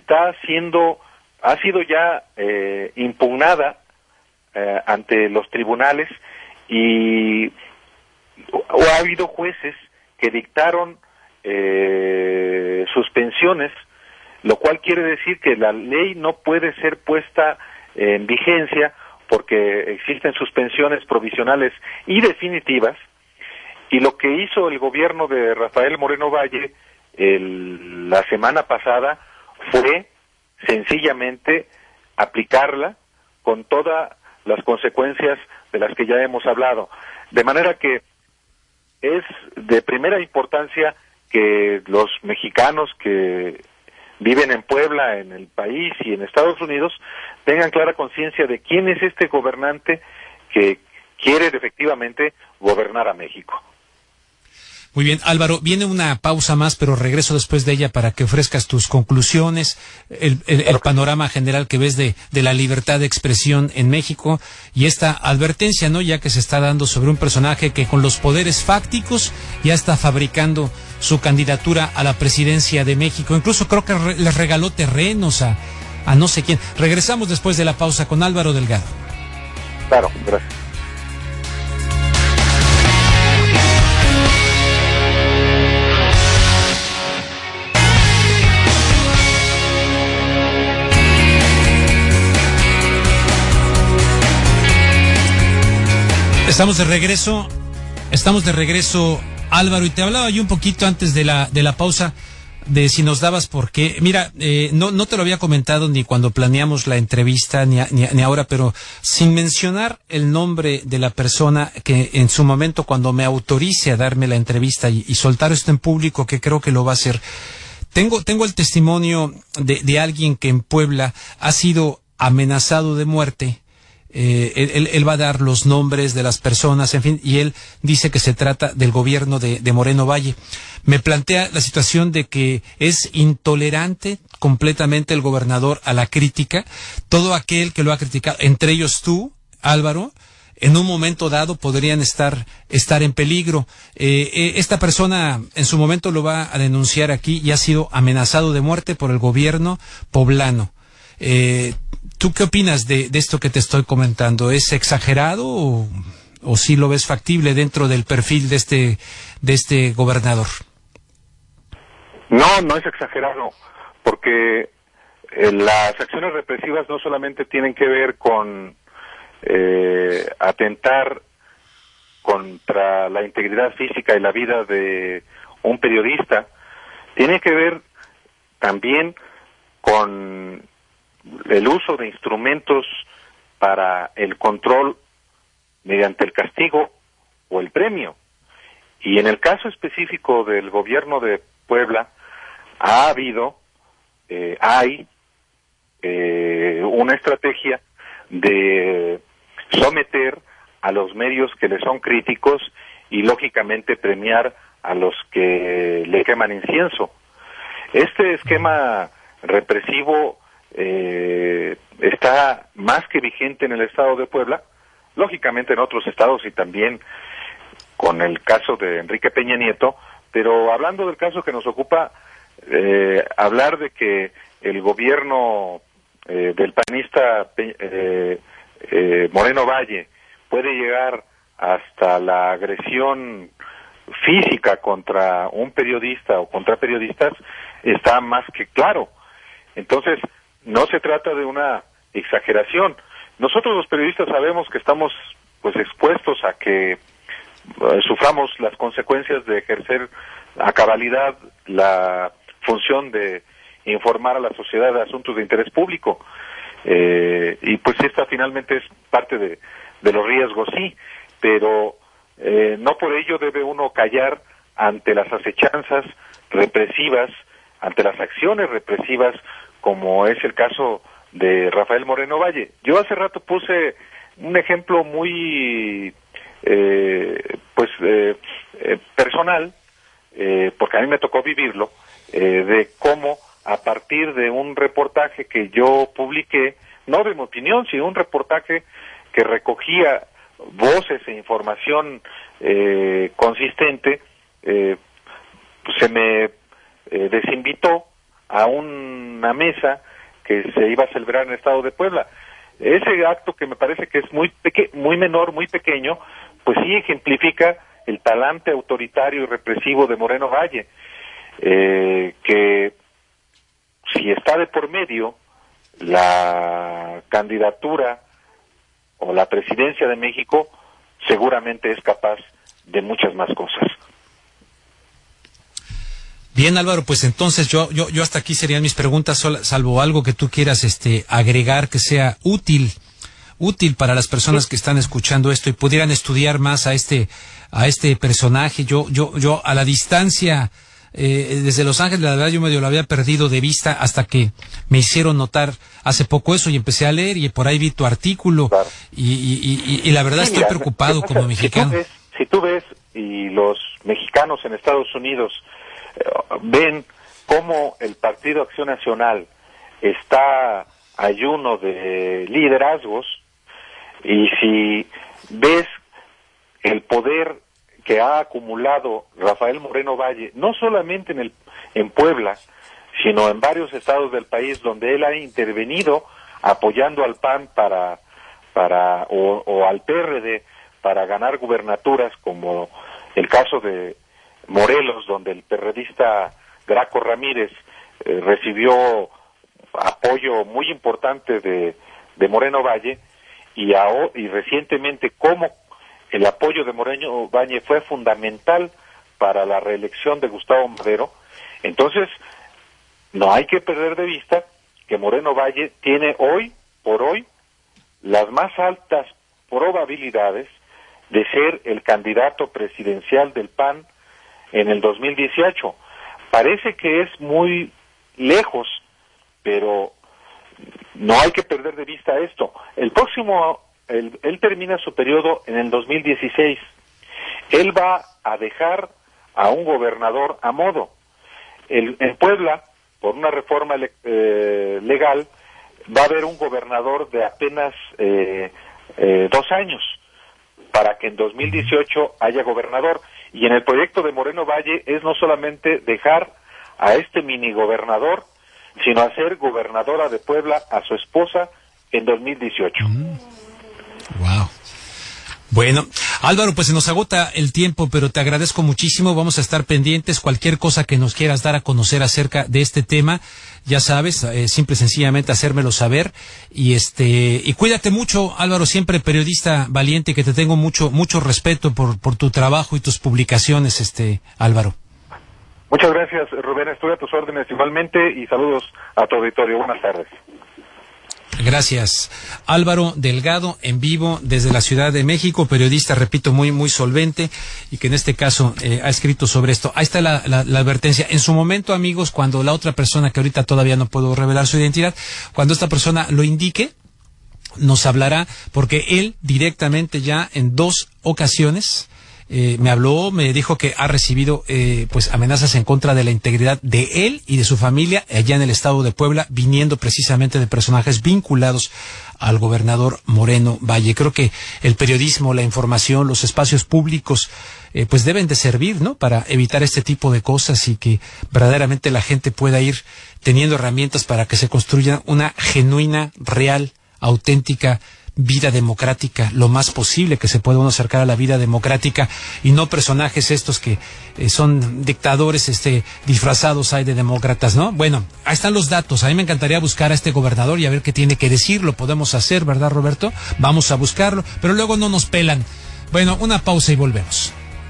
S3: ha sido ya impugnada ante los tribunales y ha habido jueces que dictaron suspensiones, lo cual quiere decir que la ley no puede ser puesta en vigencia porque existen suspensiones provisionales y definitivas, y lo que hizo el gobierno de Rafael Moreno Valle la semana pasada fue sencillamente aplicarla con todas las consecuencias de las que ya hemos hablado, de manera que es de primera importancia que los mexicanos que viven en Puebla, en el país y en Estados Unidos tengan clara conciencia de quién es este gobernante que quiere efectivamente gobernar a México.
S1: Muy bien, Álvaro, viene una pausa más, pero regreso después de ella para que ofrezcas tus conclusiones, el panorama general que ves de la libertad de expresión en México y esta advertencia, ¿no?, ya que se está dando sobre un personaje que con los poderes fácticos ya está fabricando su candidatura a la presidencia de México. Incluso creo que les regaló terrenos a no sé quién. Regresamos después de la pausa con Álvaro Delgado.
S3: Claro, gracias.
S1: Estamos de regreso, Álvaro, y te hablaba yo un poquito antes de la pausa de si nos dabas por qué. Mira, no te lo había comentado ni cuando planeamos la entrevista ni ahora, pero sin mencionar el nombre de la persona que en su momento, cuando me autorice a darme la entrevista y soltar esto en público, que creo que lo va a hacer, tengo el testimonio de alguien que en Puebla ha sido amenazado de muerte. Él va a dar los nombres de las personas, en fin, y él dice que se trata del gobierno de Moreno Valle. Me plantea la situación de que es intolerante completamente el gobernador a la crítica. Todo aquel que lo ha criticado, entre ellos tú, Álvaro, en un momento dado podrían estar en peligro. Esta persona en su momento lo va a denunciar aquí y ha sido amenazado de muerte por el gobierno poblano. ¿Tú qué opinas de esto que te estoy comentando? ¿Es exagerado o sí lo ves factible dentro del perfil de este gobernador?
S3: No es exagerado, porque las acciones represivas no solamente tienen que ver con atentar contra la integridad física y la vida de un periodista, tiene que ver también con el uso de instrumentos para el control mediante el castigo o el premio. Y en el caso específico del gobierno de Puebla hay una estrategia de someter a los medios que le son críticos y lógicamente premiar a los que le queman incienso. Este esquema represivo está más que vigente en el estado de Puebla, lógicamente en otros estados y también con el caso de Enrique Peña Nieto, pero hablando del caso que nos ocupa, hablar de que el gobierno del panista Moreno Valle puede llegar hasta la agresión física contra un periodista o contra periodistas está más que claro. Entonces, no se trata de una exageración. Nosotros los periodistas sabemos que estamos pues expuestos a que suframos las consecuencias de ejercer a cabalidad la función de informar a la sociedad de asuntos de interés público. Y pues esta finalmente es parte de los riesgos, sí, pero no por ello debe uno callar ante las acechanzas represivas, ante las acciones represivas, como es el caso de Rafael Moreno Valle. Yo hace rato puse un ejemplo muy personal, porque a mí me tocó vivirlo, de cómo a partir de un reportaje que yo publiqué, no de mi opinión, sino un reportaje que recogía voces e información consistente, pues se me desinvitó a una mesa que se iba a celebrar en el estado de Puebla. Ese acto, que me parece que es muy menor, muy pequeño, pues sí ejemplifica el talante autoritario y represivo de Moreno Valle, que si está de por medio la candidatura o la presidencia de México, seguramente es capaz de muchas más cosas.
S1: Bien, Álvaro, pues entonces yo hasta aquí serían mis preguntas, salvo algo que tú quieras agregar que sea útil para las personas que están escuchando esto y pudieran estudiar más a este personaje. Yo a la distancia, desde Los Ángeles, la verdad yo medio lo había perdido de vista hasta que me hicieron notar hace poco eso y empecé a leer y por ahí vi tu artículo. Claro. Y la verdad estoy preocupado como mexicano.
S3: Si tú ves y los mexicanos en Estados Unidos ven cómo el Partido Acción Nacional está ayuno de liderazgos, y si ves el poder que ha acumulado Rafael Moreno Valle, no solamente en Puebla, sino en varios estados del país donde él ha intervenido apoyando al PAN o al PRD para ganar gubernaturas, como el caso de Morelos, donde el perredista Graco Ramírez recibió apoyo muy importante de Moreno Valle, y recientemente cómo el apoyo de Moreno Valle fue fundamental para la reelección de Gustavo Madero. Entonces, no hay que perder de vista que Moreno Valle tiene hoy por hoy las más altas probabilidades de ser el candidato presidencial del PAN en el 2018. Parece que es muy lejos, pero no hay que perder de vista esto. Él termina su periodo en el 2016. Él va a dejar a un gobernador a modo. En Puebla, por una reforma legal, va a haber un gobernador de apenas 2 años, para que en 2018 haya gobernador. Y en el proyecto de Moreno Valle es no solamente dejar a este mini gobernador, sino hacer gobernadora de Puebla a su esposa en 2018.
S1: Wow. Bueno, Álvaro, pues se nos agota el tiempo, pero te agradezco muchísimo. Vamos a estar pendientes. Cualquier cosa que nos quieras dar a conocer acerca de este tema, ya sabes, simple y sencillamente hacérmelo saber. Y cuídate mucho, Álvaro, siempre periodista valiente, que te tengo mucho respeto por tu trabajo y tus publicaciones, Álvaro.
S3: Muchas gracias, Rubén. Estoy a tus órdenes igualmente y saludos a tu auditorio. Buenas tardes.
S1: Gracias. Álvaro Delgado, en vivo desde la Ciudad de México, periodista, repito, muy solvente, y que en este caso ha escrito sobre esto. Ahí está la advertencia. En su momento, amigos, cuando la otra persona, que ahorita todavía no puedo revelar su identidad, cuando esta persona lo indique, nos hablará, porque él directamente ya en 2 ocasiones me habló, me dijo que ha recibido pues amenazas en contra de la integridad de él y de su familia allá en el estado de Puebla, viniendo precisamente de personajes vinculados al gobernador Moreno Valle. Creo que el periodismo, la información, los espacios públicos pues deben de servir, ¿no?, para evitar este tipo de cosas y que verdaderamente la gente pueda ir teniendo herramientas para que se construya una genuina, real, auténtica vida democrática, lo más posible que se pueda uno acercar a la vida democrática, y no personajes estos que son dictadores disfrazados de demócratas, ¿no? Bueno, ahí están los datos. A mí me encantaría buscar a este gobernador y a ver qué tiene que decir. Lo podemos hacer, ¿verdad, Roberto? Vamos a buscarlo, pero luego no nos pelan. Bueno, una pausa y volvemos.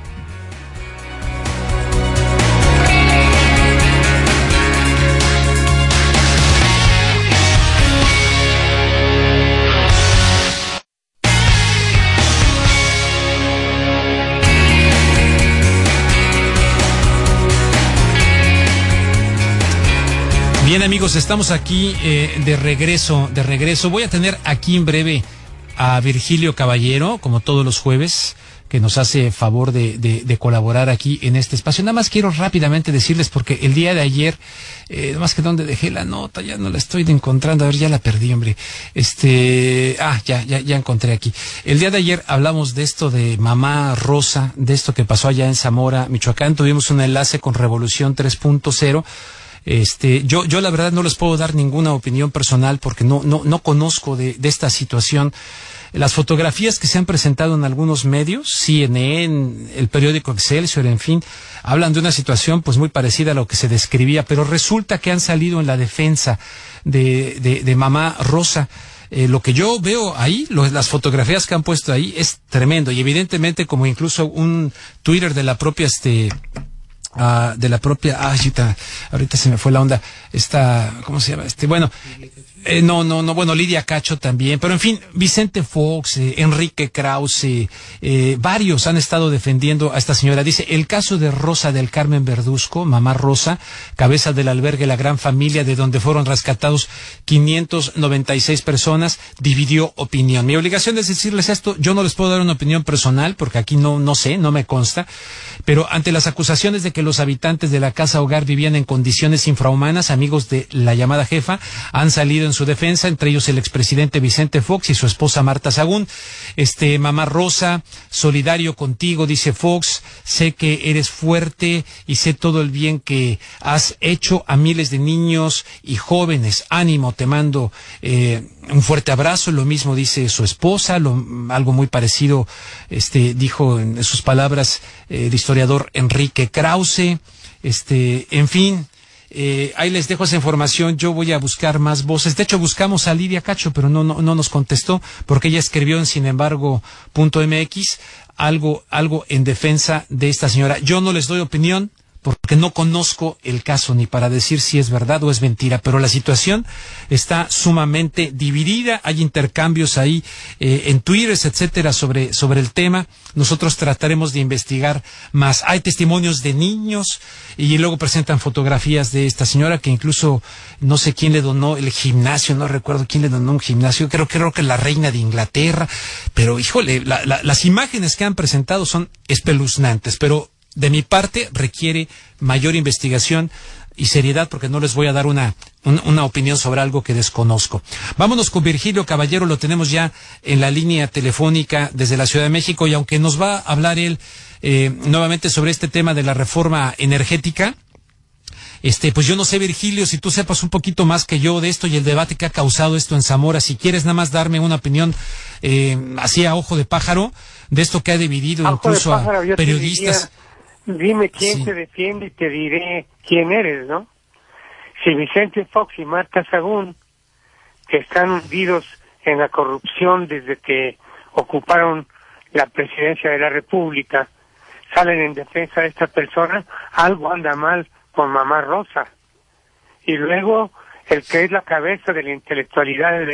S1: Bien, amigos, estamos aquí de regreso. Voy a tener aquí en breve a Virgilio Caballero, como todos los jueves, que que nos hace favor de colaborar aquí en este espacio. Nada más quiero rápidamente decirles, porque el día de ayer, nada más que donde dejé la nota, ya no la estoy encontrando, a ver, ya la perdí, hombre. Ya encontré aquí. El día de ayer hablamos de esto de Mamá Rosa, de esto que pasó allá en Zamora, Michoacán. Tuvimos un enlace con Revolución 3.0. Yo la verdad no les puedo dar ninguna opinión personal porque no conozco de esta situación. Las fotografías que se han presentado en algunos medios, CNN, el periódico Excelsior, en fin, hablan de una situación pues muy parecida a lo que se describía, pero resulta que han salido en la defensa de Mamá Rosa. Lo que yo veo ahí, las fotografías que han puesto ahí, es tremendo, y evidentemente como incluso un Twitter de la propia ahorita se me fue la onda, ¿cómo se llama? Bueno, Lidia Cacho también, pero en fin, Vicente Fox, Enrique Krause, varios han estado defendiendo a esta señora. Dice, el caso de Rosa del Carmen Verduzco, Mamá Rosa, cabeza del albergue La Gran Familia, de donde fueron rescatados 596 personas, dividió opinión. Mi obligación es decirles esto, yo no les puedo dar una opinión personal, porque aquí no sé, no me consta, pero ante las acusaciones de que los habitantes de la casa hogar vivían en condiciones infrahumanas, amigos de la llamada jefa han salido en su defensa, entre ellos el expresidente Vicente Fox y su esposa Marta Sagún. Mamá Rosa, solidario contigo, dice Fox, sé que eres fuerte y sé todo el bien que has hecho a miles de niños y jóvenes. Ánimo, te mando un fuerte abrazo. Lo mismo dice su esposa, algo muy parecido dijo en sus palabras el historiador Enrique Krause. En fin, ahí les dejo esa información. Yo voy a buscar más voces. De hecho, buscamos a Lidia Cacho, pero no nos contestó, porque ella escribió en sinembargo.mx algo en defensa de esta señora. Yo no les doy opinión porque no conozco el caso ni para decir si es verdad o es mentira, pero la situación está sumamente dividida. Hay intercambios ahí en Twitter, etcétera, sobre el tema. Nosotros trataremos de investigar más. Hay testimonios de niños y luego presentan fotografías de esta señora que incluso no sé quién le donó el gimnasio, no recuerdo quién le donó un gimnasio, creo que la reina de Inglaterra, pero híjole, las imágenes que han presentado son espeluznantes, pero de mi parte requiere mayor investigación y seriedad porque no les voy a dar una opinión sobre algo que desconozco. Vámonos con Virgilio Caballero, lo tenemos ya en la línea telefónica desde la Ciudad de México, y aunque nos va a hablar él nuevamente sobre este tema de la reforma energética, pues yo no sé, Virgilio, si tú sepas un poquito más que yo de esto y el debate que ha causado esto en Zamora, si quieres nada más darme una opinión así a ojo de pájaro de esto que ha dividido incluso a periodistas.
S4: Dime quién
S1: Sí.
S4: te defiende y te diré quién eres, ¿no? Si Vicente Fox y Marta Sagún, que están hundidos en la corrupción desde que ocuparon la presidencia de la República, salen en defensa de esta persona, algo anda mal con Mamá Rosa. Y luego, el que es la cabeza de la intelectualidad de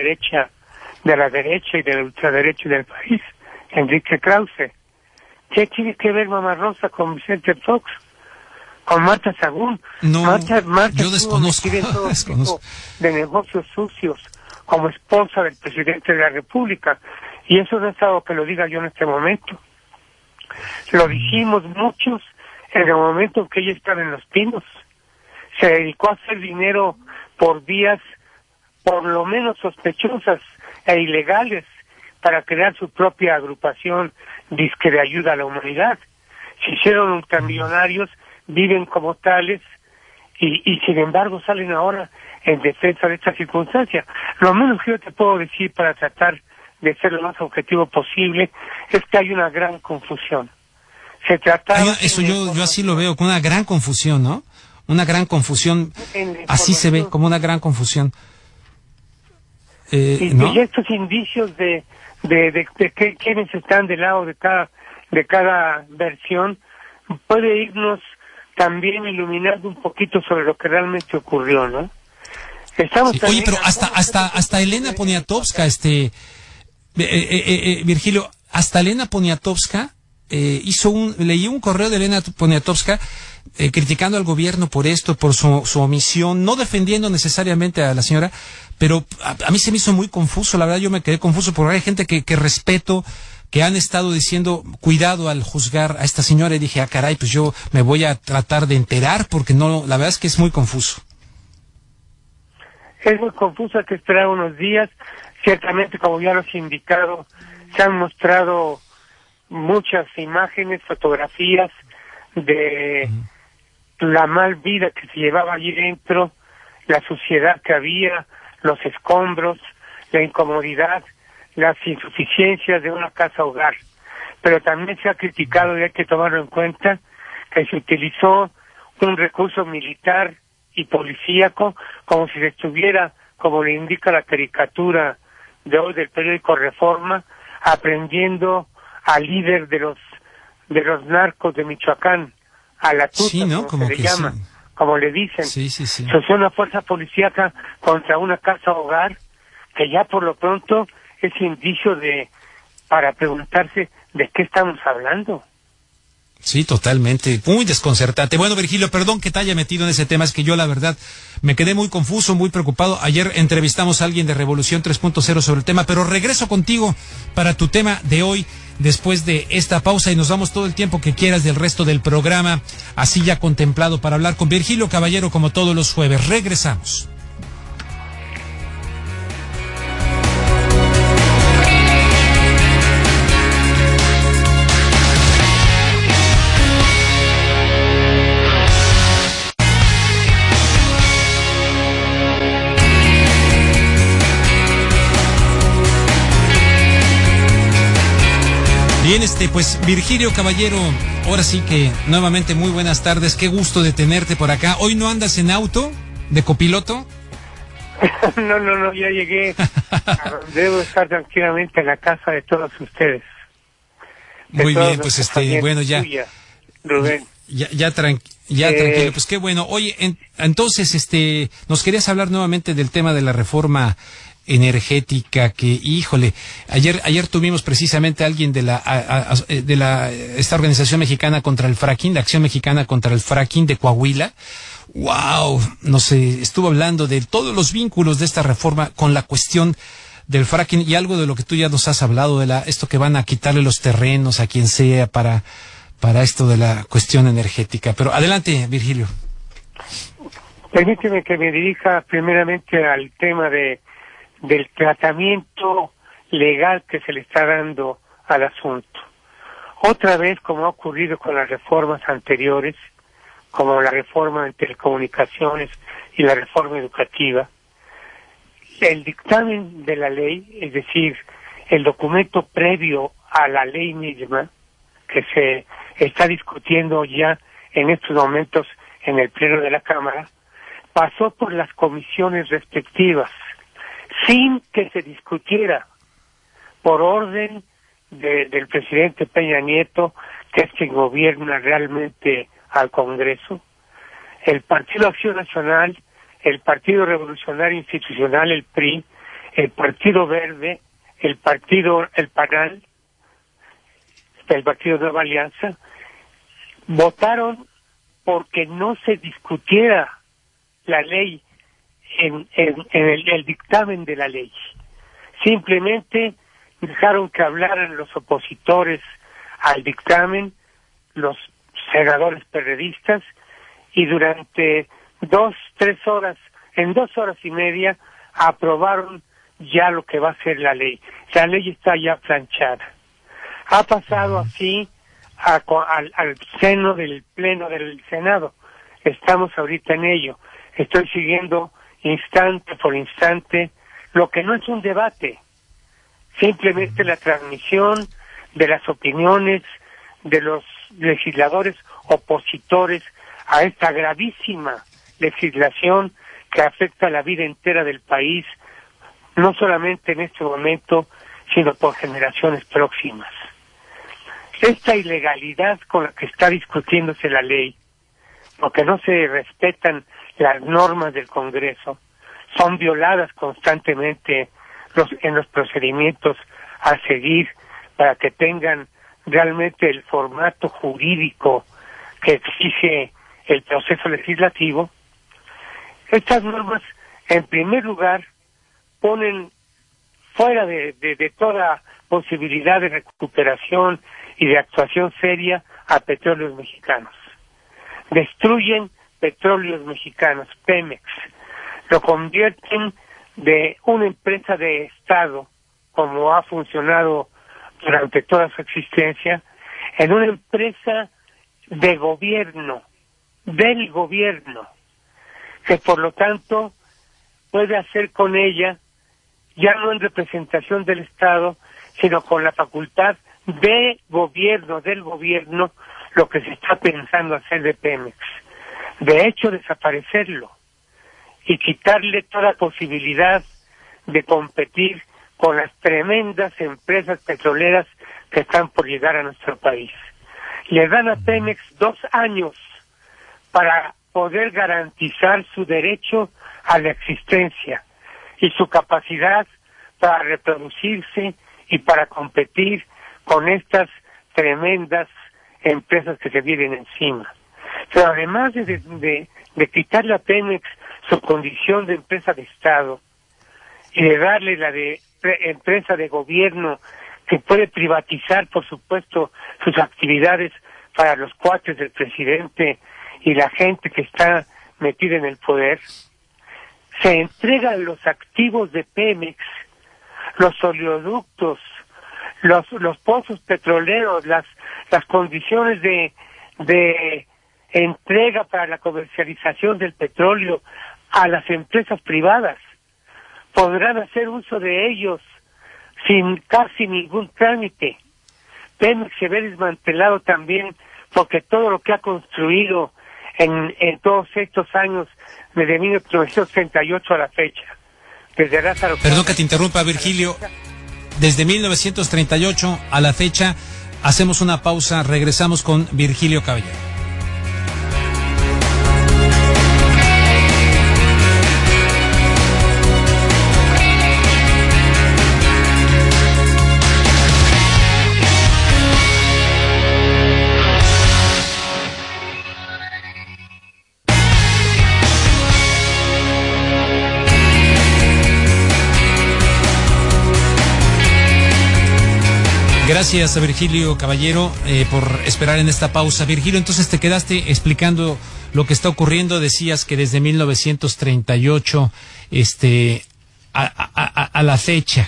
S4: la derecha y de la ultraderecha del país, Enrique Krause. ¿Qué tiene que ver Mamá Rosa con Vicente Fox? ¿Con Marta Sagún?
S1: No,
S4: Marta
S1: yo desconozco.
S4: en todo tipo de negocios sucios como esposa del presidente de la República. Y eso no es algo que lo diga yo en este momento. Lo dijimos muchos en el momento en que ella estaba en Los Pinos. Se dedicó a hacer dinero por vías por lo menos sospechosas e ilegales para crear su propia agrupación disque de ayuda a la humanidad. Se hicieron ultramillonarios, viven como tales y sin embargo salen ahora en defensa de esta circunstancia. Lo menos que yo te puedo decir para tratar de ser lo más objetivo posible es que hay una gran confusión. Se trataba
S1: Eso yo así lo veo, con una gran confusión, ¿no? Una gran confusión, así se ve, como una gran confusión. ¿No?
S4: Y estos indicios de quienes están del lado de cada versión puede irnos también iluminando un poquito sobre lo que realmente ocurrió, ¿no? Estamos
S1: sí. Oye, pero hasta Elena Poniatowska, Virgilio, hasta Elena Poniatowska leí un correo de Elena Poniatowska criticando al gobierno por esto, por su omisión, no defendiendo necesariamente a la señora, pero a mí se me hizo muy confuso, la verdad yo me quedé confuso porque hay gente que respeto, que han estado diciendo cuidado al juzgar a esta señora, y dije, caray, pues yo me voy a tratar de enterar, porque no, la verdad es que es muy confuso.
S4: Es muy confuso, hay que esperar unos días. Ciertamente, como ya los he indicado, se han mostrado muchas imágenes, fotografías de la mal vida que se llevaba allí dentro, la suciedad que había, los escombros, la incomodidad, las insuficiencias de una casa hogar. Pero también se ha criticado, y hay que tomarlo en cuenta, que se utilizó un recurso militar y policíaco como si se estuviera, como le indica la caricatura de hoy del periódico Reforma, aprendiendo al líder de los narcos de Michoacán, a la tuta,
S1: sí, ¿no?
S4: como se le llama,
S1: sí,
S4: como le dicen.
S1: Sí.
S4: Se usó una fuerza policíaca contra una casa hogar, que ya por lo pronto es indicio para preguntarse de qué estamos hablando.
S1: Sí, totalmente, muy desconcertante. Bueno, Virgilio, perdón que te haya metido en ese tema, es que yo la verdad me quedé muy confuso, muy preocupado. Ayer entrevistamos a alguien de Revolución 3.0 sobre el tema, pero regreso contigo para tu tema de hoy, después de esta pausa, y nos damos todo el tiempo que quieras del resto del programa, así ya contemplado, para hablar con Virgilio Caballero como todos los jueves. Regresamos. Bien, pues Virgilio Caballero, ahora sí que nuevamente muy buenas tardes, qué gusto de tenerte por acá. ¿Hoy no andas en auto de copiloto?
S4: No, ya llegué. Debo estar tranquilamente en la casa de todos ustedes.
S1: Muy bien, pues bueno, ya.
S4: Tuya, Rubén.
S1: Ya tranquilo, pues qué bueno. Oye, entonces, nos querías hablar nuevamente del tema de la reforma energética, que híjole, ayer tuvimos precisamente a alguien de esta organización mexicana contra el fracking, la Acción Mexicana contra el Fracking de Coahuila. Wow, no sé, estuvo hablando de todos los vínculos de esta reforma con la cuestión del fracking, y algo de lo que tú ya nos has hablado, de esto que van a quitarle los terrenos a quien sea para esto de la cuestión energética. Pero adelante, Virgilio.
S4: Permíteme que me dirija primeramente al tema del tratamiento legal que se le está dando al asunto. Otra vez, como ha ocurrido con las reformas anteriores, como la reforma en telecomunicaciones y la reforma educativa, el dictamen de la ley, es decir, el documento previo a la ley misma, que se está discutiendo ya en estos momentos en el Pleno de la Cámara, pasó por las comisiones respectivas, sin que se discutiera, por orden del presidente Peña Nieto, que es quien gobierna realmente al Congreso. El Partido Acción Nacional, el Partido Revolucionario Institucional, el PRI, el Partido Verde, el PANAL, el Partido Nueva Alianza, votaron porque no se discutiera la ley en el dictamen de la ley. Simplemente dejaron que hablaran los opositores al dictamen, los senadores perredistas, y durante 2-3 horas, en 2 horas y media, aprobaron ya lo que va a ser la ley. La ley está ya planchada. Ha pasado así al seno del Pleno del Senado. Estamos ahorita en ello. Estoy siguiendo instante por instante lo que no es un debate, simplemente la transmisión de las opiniones de los legisladores opositores a esta gravísima legislación que afecta la vida entera del país, no solamente en este momento, sino por generaciones próximas. Esta ilegalidad con la que está discutiéndose la ley, porque no se respetan las normas del Congreso, son violadas constantemente en los procedimientos a seguir para que tengan realmente el formato jurídico que exige el proceso legislativo. Estas normas, en primer lugar, ponen fuera de toda posibilidad de recuperación y de actuación seria a Petróleos Mexicanos. Destruyen Petróleos Mexicanos, Pemex, lo convierten de una empresa de Estado, como ha funcionado durante toda su existencia, en una empresa de gobierno, del gobierno, que por lo tanto puede hacer con ella, ya no en representación del Estado, sino con la facultad de gobierno, del gobierno, lo que se está pensando hacer de Pemex. De hecho, desaparecerlo y quitarle toda posibilidad de competir con las tremendas empresas petroleras que están por llegar a nuestro país. Le dan a Pemex 2 años para poder garantizar su derecho a la existencia y su capacidad para reproducirse y para competir con estas tremendas empresas que se vienen encima. Pero además de quitarle a Pemex su condición de empresa de Estado y de darle la de empresa de gobierno que puede privatizar, por supuesto, sus actividades para los cuates del presidente y la gente que está metida en el poder, se entregan los activos de Pemex, los oleoductos, los pozos petroleros, las condiciones de entrega para la comercialización del petróleo a las empresas privadas. Podrán hacer uso de ellos sin casi ningún trámite. Pemex se ve desmantelado también porque todo lo que ha construido en todos estos años, desde 1938 a la fecha, desde Lázaro...
S1: Perdón que te interrumpa, Virgilio. Desde 1938 a la fecha, hacemos una pausa, regresamos con Virgilio Caballero. Gracias a Virgilio Caballero por esperar en esta pausa. Virgilio, entonces te quedaste explicando lo que está ocurriendo. Decías que desde 1938 a la fecha.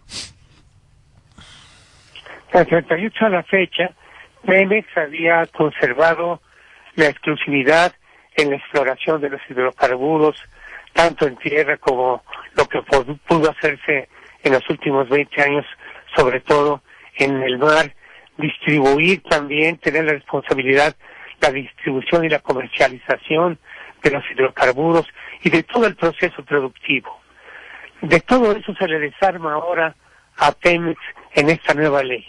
S4: Desde 38 a la fecha, Pemex había conservado la exclusividad en la exploración de los hidrocarburos, tanto en tierra como lo que pudo hacerse en los últimos 20 años, sobre todo en el mar, distribuir también, tener la responsabilidad, la distribución y la comercialización de los hidrocarburos y de todo el proceso productivo. De todo eso se le desarma ahora a Pemex en esta nueva ley.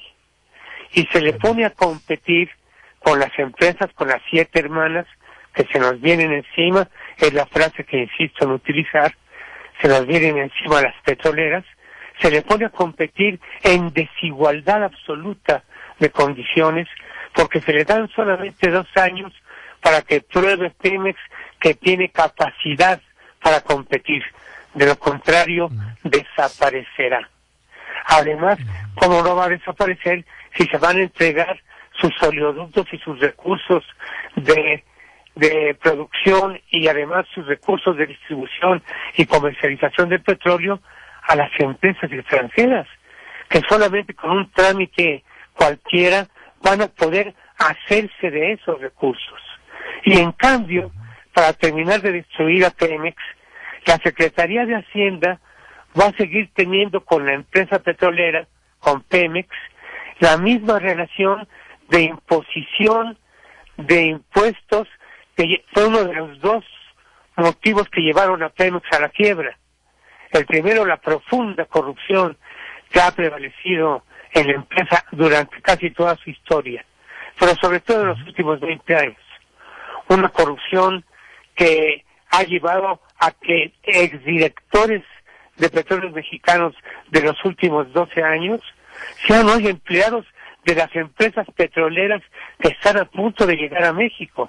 S4: Y se le pone a competir con las empresas, con las 7 hermanas que se nos vienen encima, es la frase que insisto en utilizar, se nos vienen encima las petroleras. Se le pone a competir en desigualdad absoluta de condiciones, porque se le dan solamente 2 años para que pruebe Pemex que tiene capacidad para competir. De lo contrario, desaparecerá. Además, ¿cómo no va a desaparecer si se van a entregar sus oleoductos y sus recursos de producción y además sus recursos de distribución y comercialización del petróleo a las empresas extranjeras, que solamente con un trámite cualquiera van a poder hacerse de esos recursos? Y en cambio, para terminar de destruir a Pemex, la Secretaría de Hacienda va a seguir teniendo con la empresa petrolera, con Pemex, la misma relación de imposición de impuestos, que fue uno de los 2 motivos que llevaron a Pemex a la quiebra. El primero, la profunda corrupción que ha prevalecido en la empresa durante casi toda su historia, pero sobre todo en los últimos 20 años. Una corrupción que ha llevado a que exdirectores de Petróleos Mexicanos de los últimos 12 años sean hoy empleados de las empresas petroleras que están a punto de llegar a México,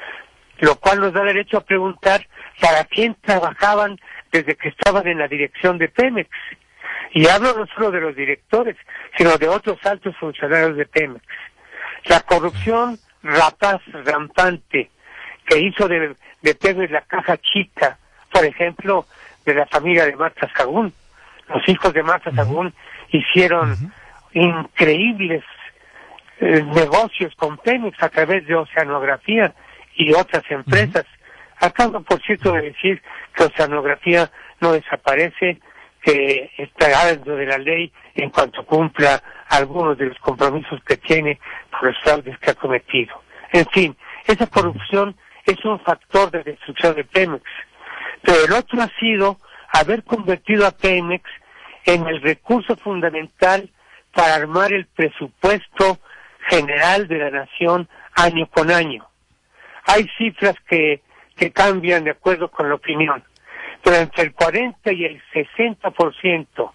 S4: lo cual nos da derecho a preguntar para quién trabajaban desde que estaban en la dirección de Pemex. Y hablo no solo de los directores, sino de otros altos funcionarios de Pemex. La corrupción rapaz, rampante, que hizo de Pemex la caja chica, por ejemplo, de la familia de Marta Sagún. Los hijos de Marta Sagún hicieron increíbles negocios con Pemex a través de Oceanografía y otras empresas. Acabo, por cierto, de decir que Oceanografía no desaparece, que estará dentro de la ley en cuanto cumpla algunos de los compromisos que tiene por los fraudes que ha cometido. En fin, esa corrupción es un factor de destrucción de Pemex. Pero el otro ha sido haber convertido a Pemex en el recurso fundamental para armar el presupuesto general de la nación año con año. Hay cifras que cambian de acuerdo con la opinión, pero entre el 40 y el 60%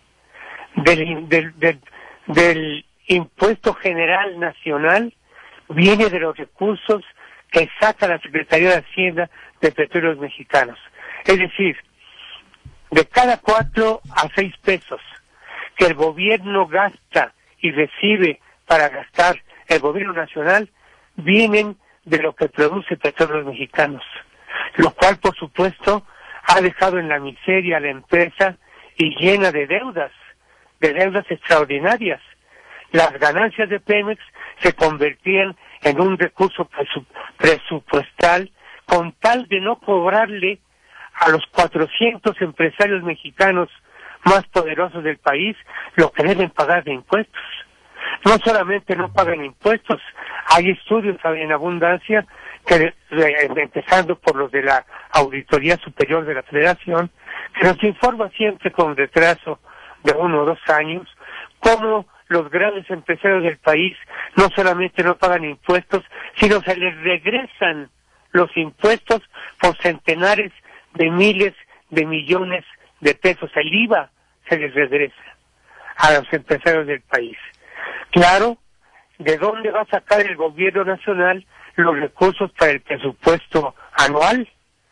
S4: del impuesto general nacional viene de los recursos que saca la Secretaría de Hacienda de Petróleos Mexicanos. Es decir, de cada 4 a 6 pesos que el gobierno gasta y recibe para gastar el gobierno nacional, vienen de lo que produce Petróleos Mexicanos, lo cual, por supuesto, ha dejado en la miseria a la empresa y llena de deudas extraordinarias. Las ganancias de Pemex se convertían en un recurso presupuestal con tal de no cobrarle a los 400 empresarios mexicanos más poderosos del país lo que deben pagar de impuestos. No solamente no pagan impuestos, hay estudios en abundancia, que empezando por los de la Auditoría Superior de la Federación, que nos informa siempre con retraso de 1 o 2 años, cómo los grandes empresarios del país no solamente no pagan impuestos, sino se les regresan los impuestos por centenares de miles de millones de pesos. El IVA se les regresa a los empresarios del país. Claro, ¿de dónde va a sacar el gobierno nacional los recursos para el presupuesto anual?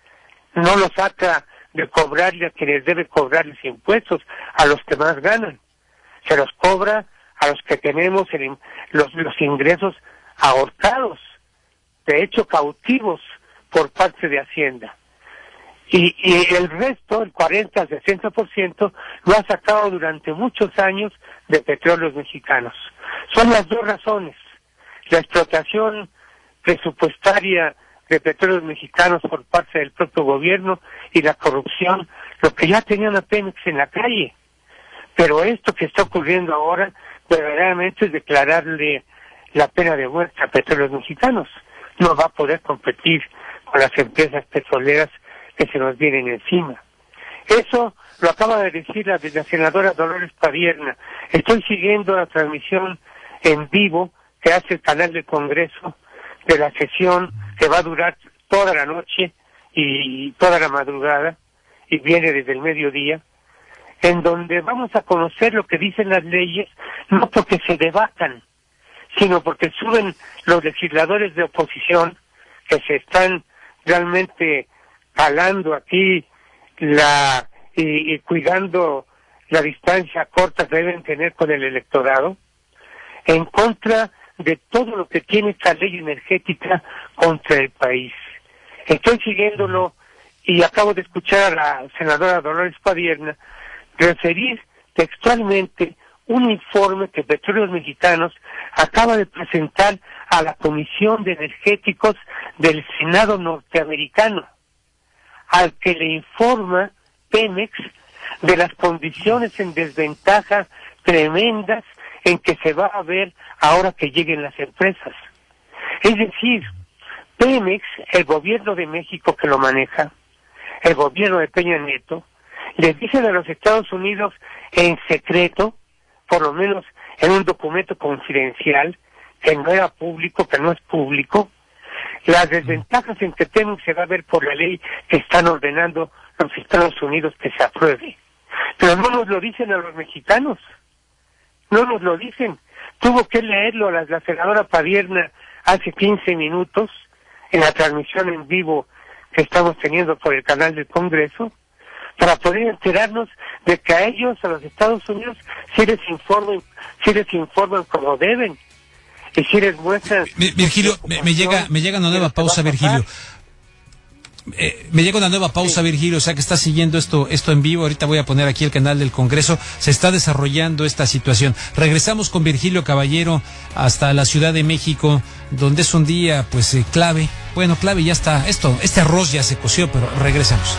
S4: No lo saca de cobrarle a quienes debe cobrarles impuestos, a los que más ganan. Se los cobra a los que tenemos los ingresos ahorcados, de hecho cautivos por parte de Hacienda. Y el resto, el 40 al 60%, lo ha sacado durante muchos años de Petróleos Mexicanos. Son las dos razones: la explotación presupuestaria de Petróleos Mexicanos por parte del propio gobierno y la corrupción, lo que ya tenían a Pemex en la calle. Pero esto que está ocurriendo ahora verdaderamente es declararle la pena de muerte a Petróleos Mexicanos. No va a poder competir con las empresas petroleras que se nos vienen encima. Eso lo acaba de decir la senadora Dolores Padierna. Estoy siguiendo la transmisión en vivo que hace el canal del Congreso de la sesión que va a durar toda la noche y toda la madrugada, y viene desde el mediodía, en donde vamos a conocer lo que dicen las leyes, no porque se debatan, sino porque suben los legisladores de oposición que se están realmente calando aquí y cuidando la distancia corta que deben tener con el electorado, en contra de todo lo que tiene esta ley energética contra el país. Estoy siguiéndolo y acabo de escuchar a la senadora Dolores Padierna referir textualmente un informe que Petróleos Mexicanos acaba de presentar a la Comisión de Energéticos del Senado norteamericano, al que le informa Pemex de las condiciones en desventaja tremendas en que se va a ver ahora que lleguen las empresas. Es decir, Pemex, el gobierno de México que lo maneja, el gobierno de Peña Nieto, les dicen a los Estados Unidos en secreto, por lo menos en un documento confidencial, que no era público, que no es público, las desventajas en que Pemex se va a ver por la ley que están ordenando los Estados Unidos que se apruebe. Pero no nos lo dicen a los mexicanos, no nos lo dicen. Tuvo que leerlo la senadora Padierna hace 15 minutos en la transmisión en vivo que estamos teniendo por el canal del Congreso, para poder enterarnos de que a ellos, a los Estados Unidos, sí les informan como deben, y si les muestran...
S1: Virgilio, me llega una nueva pausa, Virgilio. Me llega una nueva pausa, Virgilio, o sea que está siguiendo esto en vivo. Ahorita voy a poner aquí el canal del Congreso. Se está desarrollando esta situación. Regresamos con Virgilio Caballero hasta la Ciudad de México, donde es un día, pues, clave. Bueno, clave, ya está. Este arroz ya se coció, pero regresamos.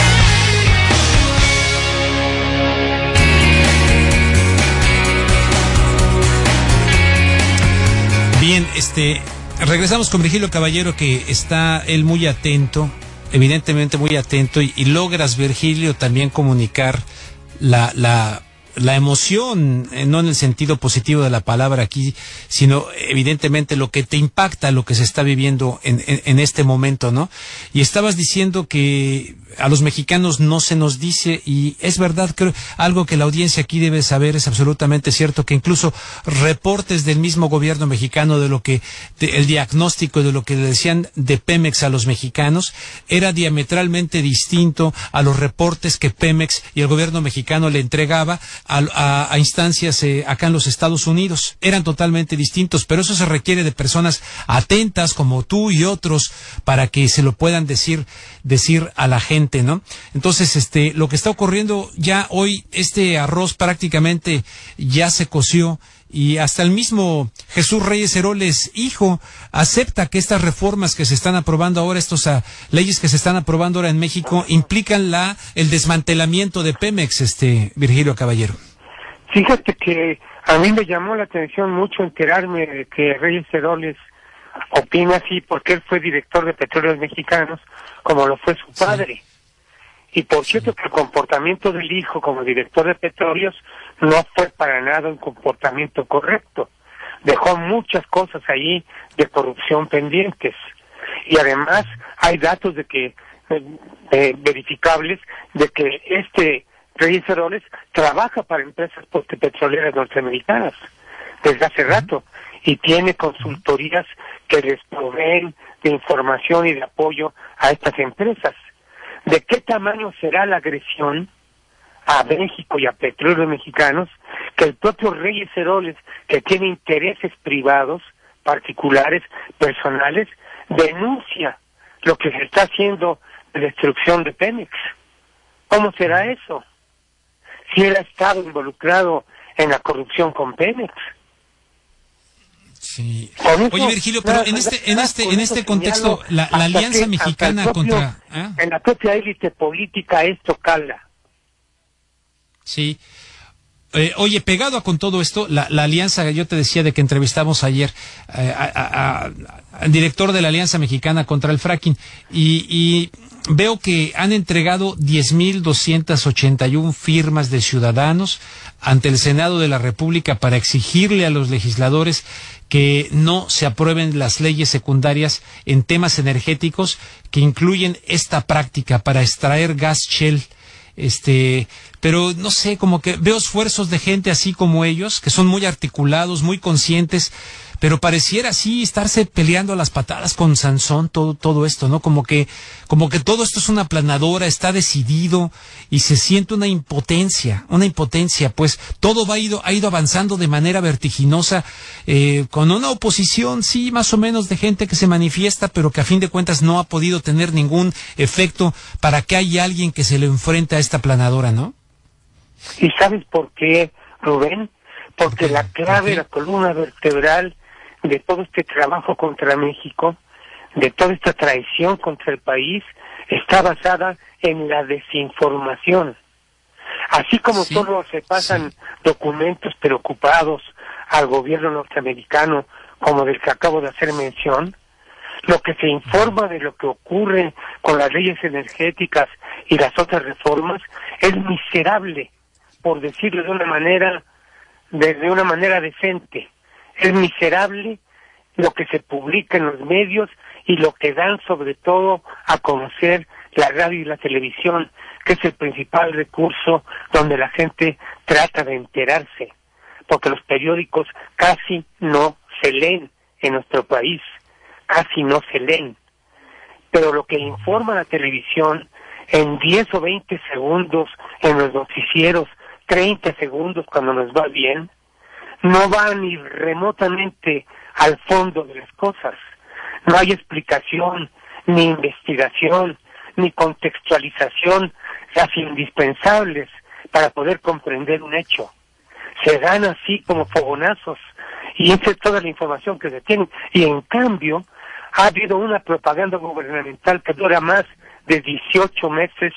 S1: Bien, regresamos con Virgilio Caballero, que está él muy atento, evidentemente muy atento, y logras, Virgilio, también comunicar la emoción, no en el sentido positivo de la palabra aquí, sino evidentemente lo que te impacta, lo que se está viviendo en este momento, ¿no? Y estabas diciendo que a los mexicanos no se nos dice, y es verdad, creo, algo que la audiencia aquí debe saber, es absolutamente cierto, que incluso reportes del mismo gobierno mexicano el diagnóstico de lo que le decían de Pemex a los mexicanos era diametralmente distinto a los reportes que Pemex y el gobierno mexicano le entregaba a instancias acá en los Estados Unidos. Eran totalmente distintos, pero eso se requiere de personas atentas como tú y otros para que se lo puedan decir a la gente, ¿no? Entonces, lo que está ocurriendo ya hoy, este arroz prácticamente ya se coció, y hasta el mismo Jesús Reyes Heroles, hijo, acepta que estas reformas que se están aprobando ahora, leyes que se están aprobando ahora en México, implican el desmantelamiento de Pemex, Virgilio Caballero.
S4: Fíjate que a mí me llamó la atención mucho enterarme de que Reyes Heroles opina así, porque él fue director de Petróleos Mexicanos, como lo fue su padre. Sí. Y por cierto que el comportamiento del hijo como director de Petróleos no fue para nada un comportamiento correcto. Dejó muchas cosas ahí de corrupción pendientes. Y además hay datos verificables de que Reyes Heroles trabaja para empresas petroleras norteamericanas desde hace rato, y tiene consultorías que les proveen de información y de apoyo a estas empresas. ¿De qué tamaño será la agresión a México y a Petróleos Mexicanos que el propio Reyes Heroles, que tiene intereses privados, particulares, personales, denuncia lo que se está haciendo de destrucción de Pemex? ¿Cómo será eso? Si él ha estado involucrado en la corrupción con Pemex.
S1: Sí. Oye, Virgilio, pero en este contexto, la alianza mexicana contra...
S4: En la propia élite política esto cala.
S1: Sí. Oye, pegado con todo esto, la alianza, yo te decía de que entrevistamos ayer al director de la Alianza Mexicana contra el Fracking, y veo que han entregado 10,281 firmas de ciudadanos ante el Senado de la República para exigirle a los legisladores que no se aprueben las leyes secundarias en temas energéticos que incluyen esta práctica para extraer gas shale. Pero no sé, como que veo esfuerzos de gente así como ellos, que son muy articulados, muy conscientes, pero pareciera así estarse peleando a las patadas con Sansón todo esto, ¿no? Como que todo esto es una aplanadora, está decidido, y se siente una impotencia, pues todo ha ido avanzando de manera vertiginosa, con una oposición, sí, más o menos de gente que se manifiesta, pero que a fin de cuentas no ha podido tener ningún efecto para que haya alguien que se le enfrente a esta aplanadora, ¿no?
S4: ¿Y sabes por qué, Rubén? Porque la clave, la columna vertebral de todo este trabajo contra México, de toda esta traición contra el país, está basada en la desinformación. Así como solo se pasan documentos preocupados al gobierno norteamericano, como del que acabo de hacer mención, lo que se informa de lo que ocurre con las leyes energéticas y las otras reformas es miserable, por decirlo de una manera decente. Es miserable lo que se publica en los medios y lo que dan sobre todo a conocer la radio y la televisión, que es el principal recurso donde la gente trata de enterarse, porque los periódicos casi no se leen en nuestro país, casi no se leen. Pero lo que informa la televisión en 10 o 20 segundos en los noticieros, 30 segundos cuando nos va bien, no va ni remotamente al fondo de las cosas. No hay explicación, ni investigación, ni contextualización, las indispensables para poder comprender un hecho. Se dan así como fogonazos, y esa es toda la información que se tiene. Y en cambio, ha habido una propaganda gubernamental que dura más de 18 meses,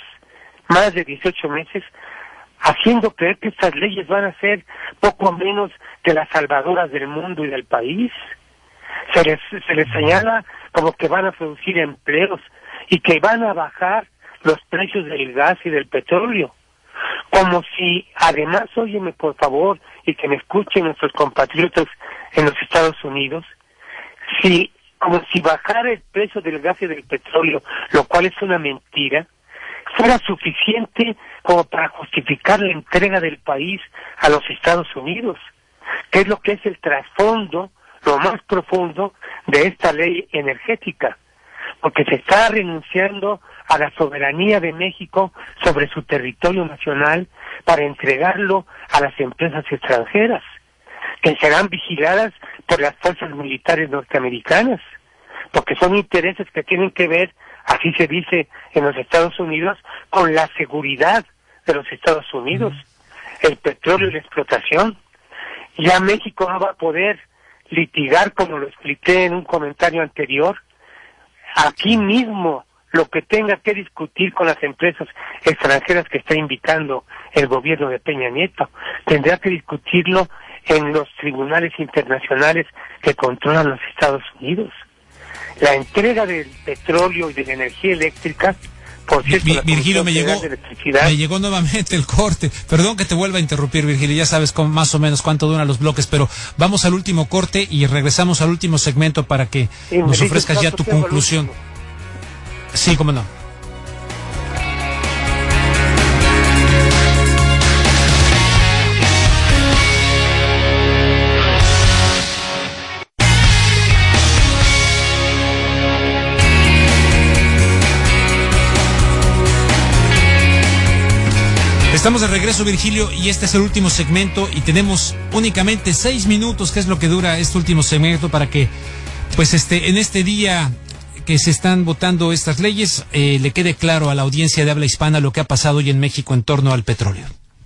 S4: haciendo creer que estas leyes van a ser poco menos que las salvadoras del mundo y del país. Se les señala como que van a producir empleos y que van a bajar los precios del gas y del petróleo. Como si, además, óyeme por favor, y que me escuchen nuestros compatriotas en los Estados Unidos, como si bajar el precio del gas y del petróleo, lo cual es una mentira, fuera suficiente como para justificar la entrega del país a los Estados Unidos, que es lo que es el trasfondo, lo más profundo de esta ley energética, porque se está renunciando a la soberanía de México sobre su territorio nacional para entregarlo a las empresas extranjeras, que serán vigiladas por las fuerzas militares norteamericanas, porque son intereses que tienen que ver, así se dice en los Estados Unidos, con la seguridad de los Estados Unidos, el petróleo y la explotación. Ya México no va a poder litigar, como lo expliqué en un comentario anterior, aquí mismo lo que tenga que discutir con las empresas extranjeras que está invitando el gobierno de Peña Nieto, tendrá que discutirlo en los tribunales internacionales que controlan los Estados Unidos. La entrega del petróleo y de la energía eléctrica, por cierto,
S1: Virgilio, me llegó nuevamente el corte. Perdón que te vuelva a interrumpir, Virgilio, ya sabes más o menos cuánto duran los bloques, pero vamos al último corte y regresamos al último segmento para que nos ofrezcas ya tu conclusión. Sí, cómo no. Estamos de regreso, Virgilio, y este es el último segmento y tenemos únicamente 6 minutos, que es lo que dura este último segmento, para que, pues, en este día que se están votando estas leyes, le quede claro a la audiencia de habla hispana lo que ha pasado hoy en México en torno al petróleo.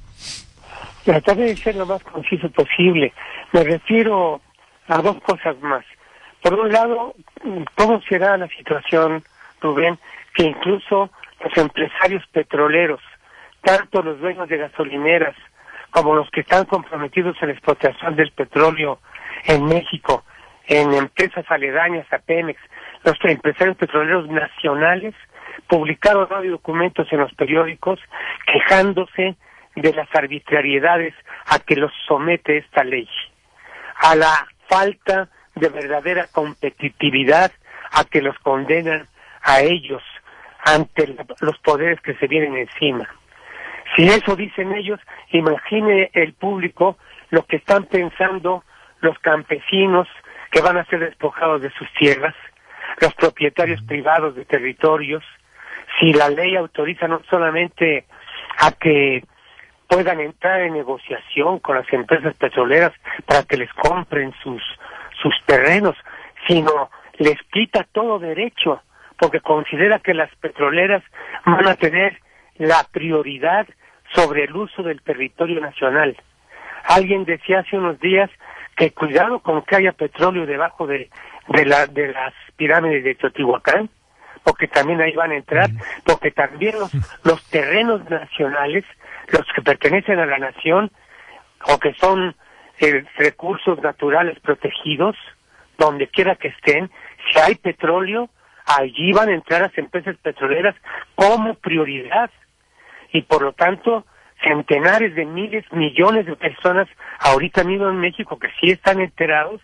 S4: Trataré de ser lo más conciso posible. Me refiero a dos cosas más. Por un lado, ¿cómo será la situación, Rubén, que incluso los empresarios petroleros, tanto los dueños de gasolineras como los que están comprometidos en la explotación del petróleo en México, en empresas aledañas a Pemex, los empresarios petroleros nacionales, publicaron varios documentos en los periódicos quejándose de las arbitrariedades a que los somete esta ley, a la falta de verdadera competitividad a que los condenan a ellos ante los poderes que se vienen encima. Si eso dicen ellos, imagine el público lo que están pensando los campesinos que van a ser despojados de sus tierras, los propietarios privados de territorios, si la ley autoriza no solamente a que puedan entrar en negociación con las empresas petroleras para que les compren sus terrenos, sino les quita todo derecho, porque considera que las petroleras van a tener la prioridad sobre el uso del territorio nacional. Alguien decía hace unos días que cuidado con que haya petróleo debajo de las pirámides de Teotihuacán, porque también ahí van a entrar, porque también los terrenos nacionales, los que pertenecen a la nación, o que son recursos naturales protegidos, donde quiera que estén, si hay petróleo, allí van a entrar las empresas petroleras como prioridad. Y por lo tanto, centenares de miles, millones de personas ahorita mismo en México que sí están enterados,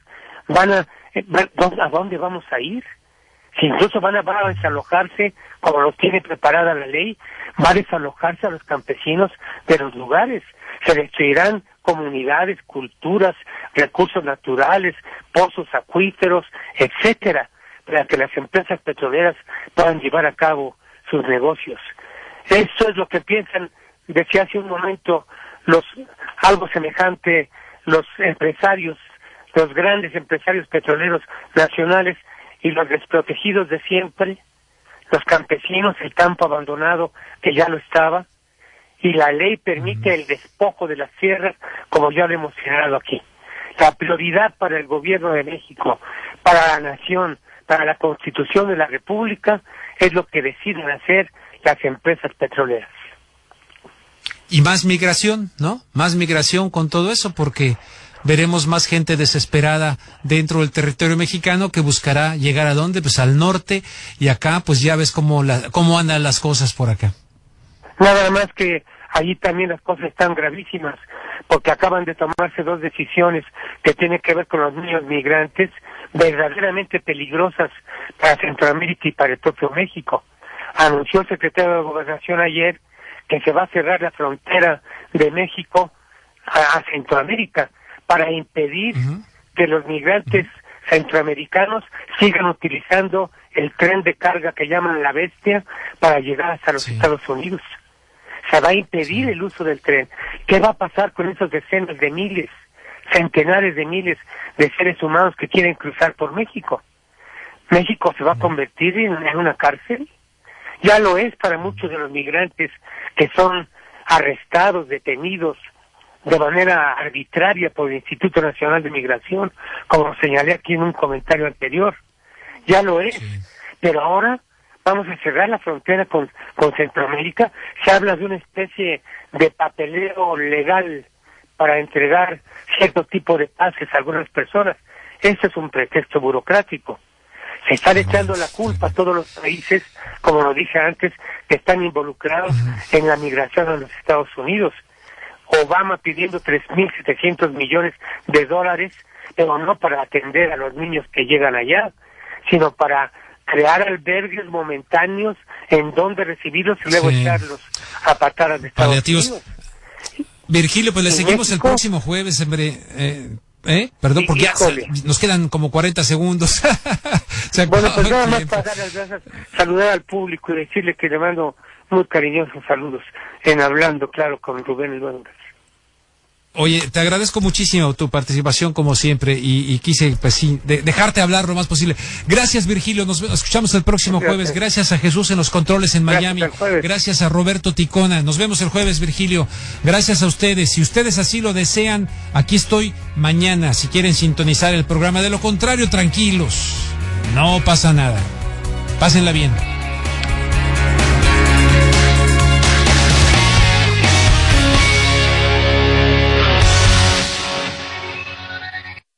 S4: ¿a dónde vamos a ir? Si incluso van a desalojarse, como lo tiene preparada la ley, va a desalojarse a los campesinos de los lugares, se destruirán comunidades, culturas, recursos naturales, pozos acuíferos, etcétera, para que las empresas petroleras puedan llevar a cabo sus negocios. Eso es lo que piensan, decía hace un momento, algo semejante, los empresarios, los grandes empresarios petroleros nacionales y los desprotegidos de siempre, los campesinos, el campo abandonado que ya lo estaba, y la ley permite el despojo de las tierras, como ya lo hemos señalado aquí. La prioridad para el gobierno de México, para la nación, para la Constitución de la República, es lo que deciden hacer las empresas petroleras.
S1: Y más migración, ¿no? Más migración con todo eso, porque veremos más gente desesperada dentro del territorio mexicano que buscará llegar ¿a dónde? Pues al norte, y acá pues ya ves cómo andan las cosas por acá.
S4: Nada más que allí también las cosas están gravísimas, porque acaban de tomarse 2 decisiones que tienen que ver con los niños migrantes, verdaderamente peligrosas para Centroamérica y para el propio México. Anunció el secretario de Gobernación ayer que se va a cerrar la frontera de México a Centroamérica para impedir que los migrantes centroamericanos sigan utilizando el tren de carga que llaman la Bestia para llegar hasta los Estados Unidos. Se va a impedir el uso del tren. ¿Qué va a pasar con esos decenas de miles, centenares de miles de seres humanos que quieren cruzar por México? ¿México se va a convertir en una cárcel? Ya lo es para muchos de los migrantes que son arrestados, detenidos de manera arbitraria por el Instituto Nacional de Migración, como señalé aquí en un comentario anterior. Ya lo es, pero ahora vamos a cerrar la frontera con Centroamérica. Se habla de una especie de papeleo legal para entregar cierto tipo de pases a algunas personas. Eso es un pretexto burocrático. Se están echando la culpa a todos los países, como lo dije antes, que están involucrados en la migración a los Estados Unidos. Obama pidiendo $3,700 millones, pero no para atender a los niños que llegan allá, sino para crear albergues momentáneos en donde recibirlos y luego echarlos a patadas de Estados Unidos.
S1: Virgilio, pues le seguimos México, el próximo jueves, hombre. Perdón, porque ya nos quedan como 40 segundos.
S4: Bueno, pues nada más para dar las gracias, saludar al público y decirle que le mando muy cariñosos saludos en Hablando Claro con Rubén Luengas.
S1: Oye, te agradezco muchísimo tu participación como siempre y quise pues sí dejarte hablar lo más posible. Gracias, Virgilio, nos escuchamos el próximo jueves. Gracias a Jesús en los controles en Miami. Gracias a Roberto Ticona. Nos vemos el jueves, Virgilio. Gracias a ustedes. Si ustedes así lo desean, aquí estoy mañana si quieren sintonizar el programa. De lo contrario, tranquilos. No pasa nada. Pásenla bien.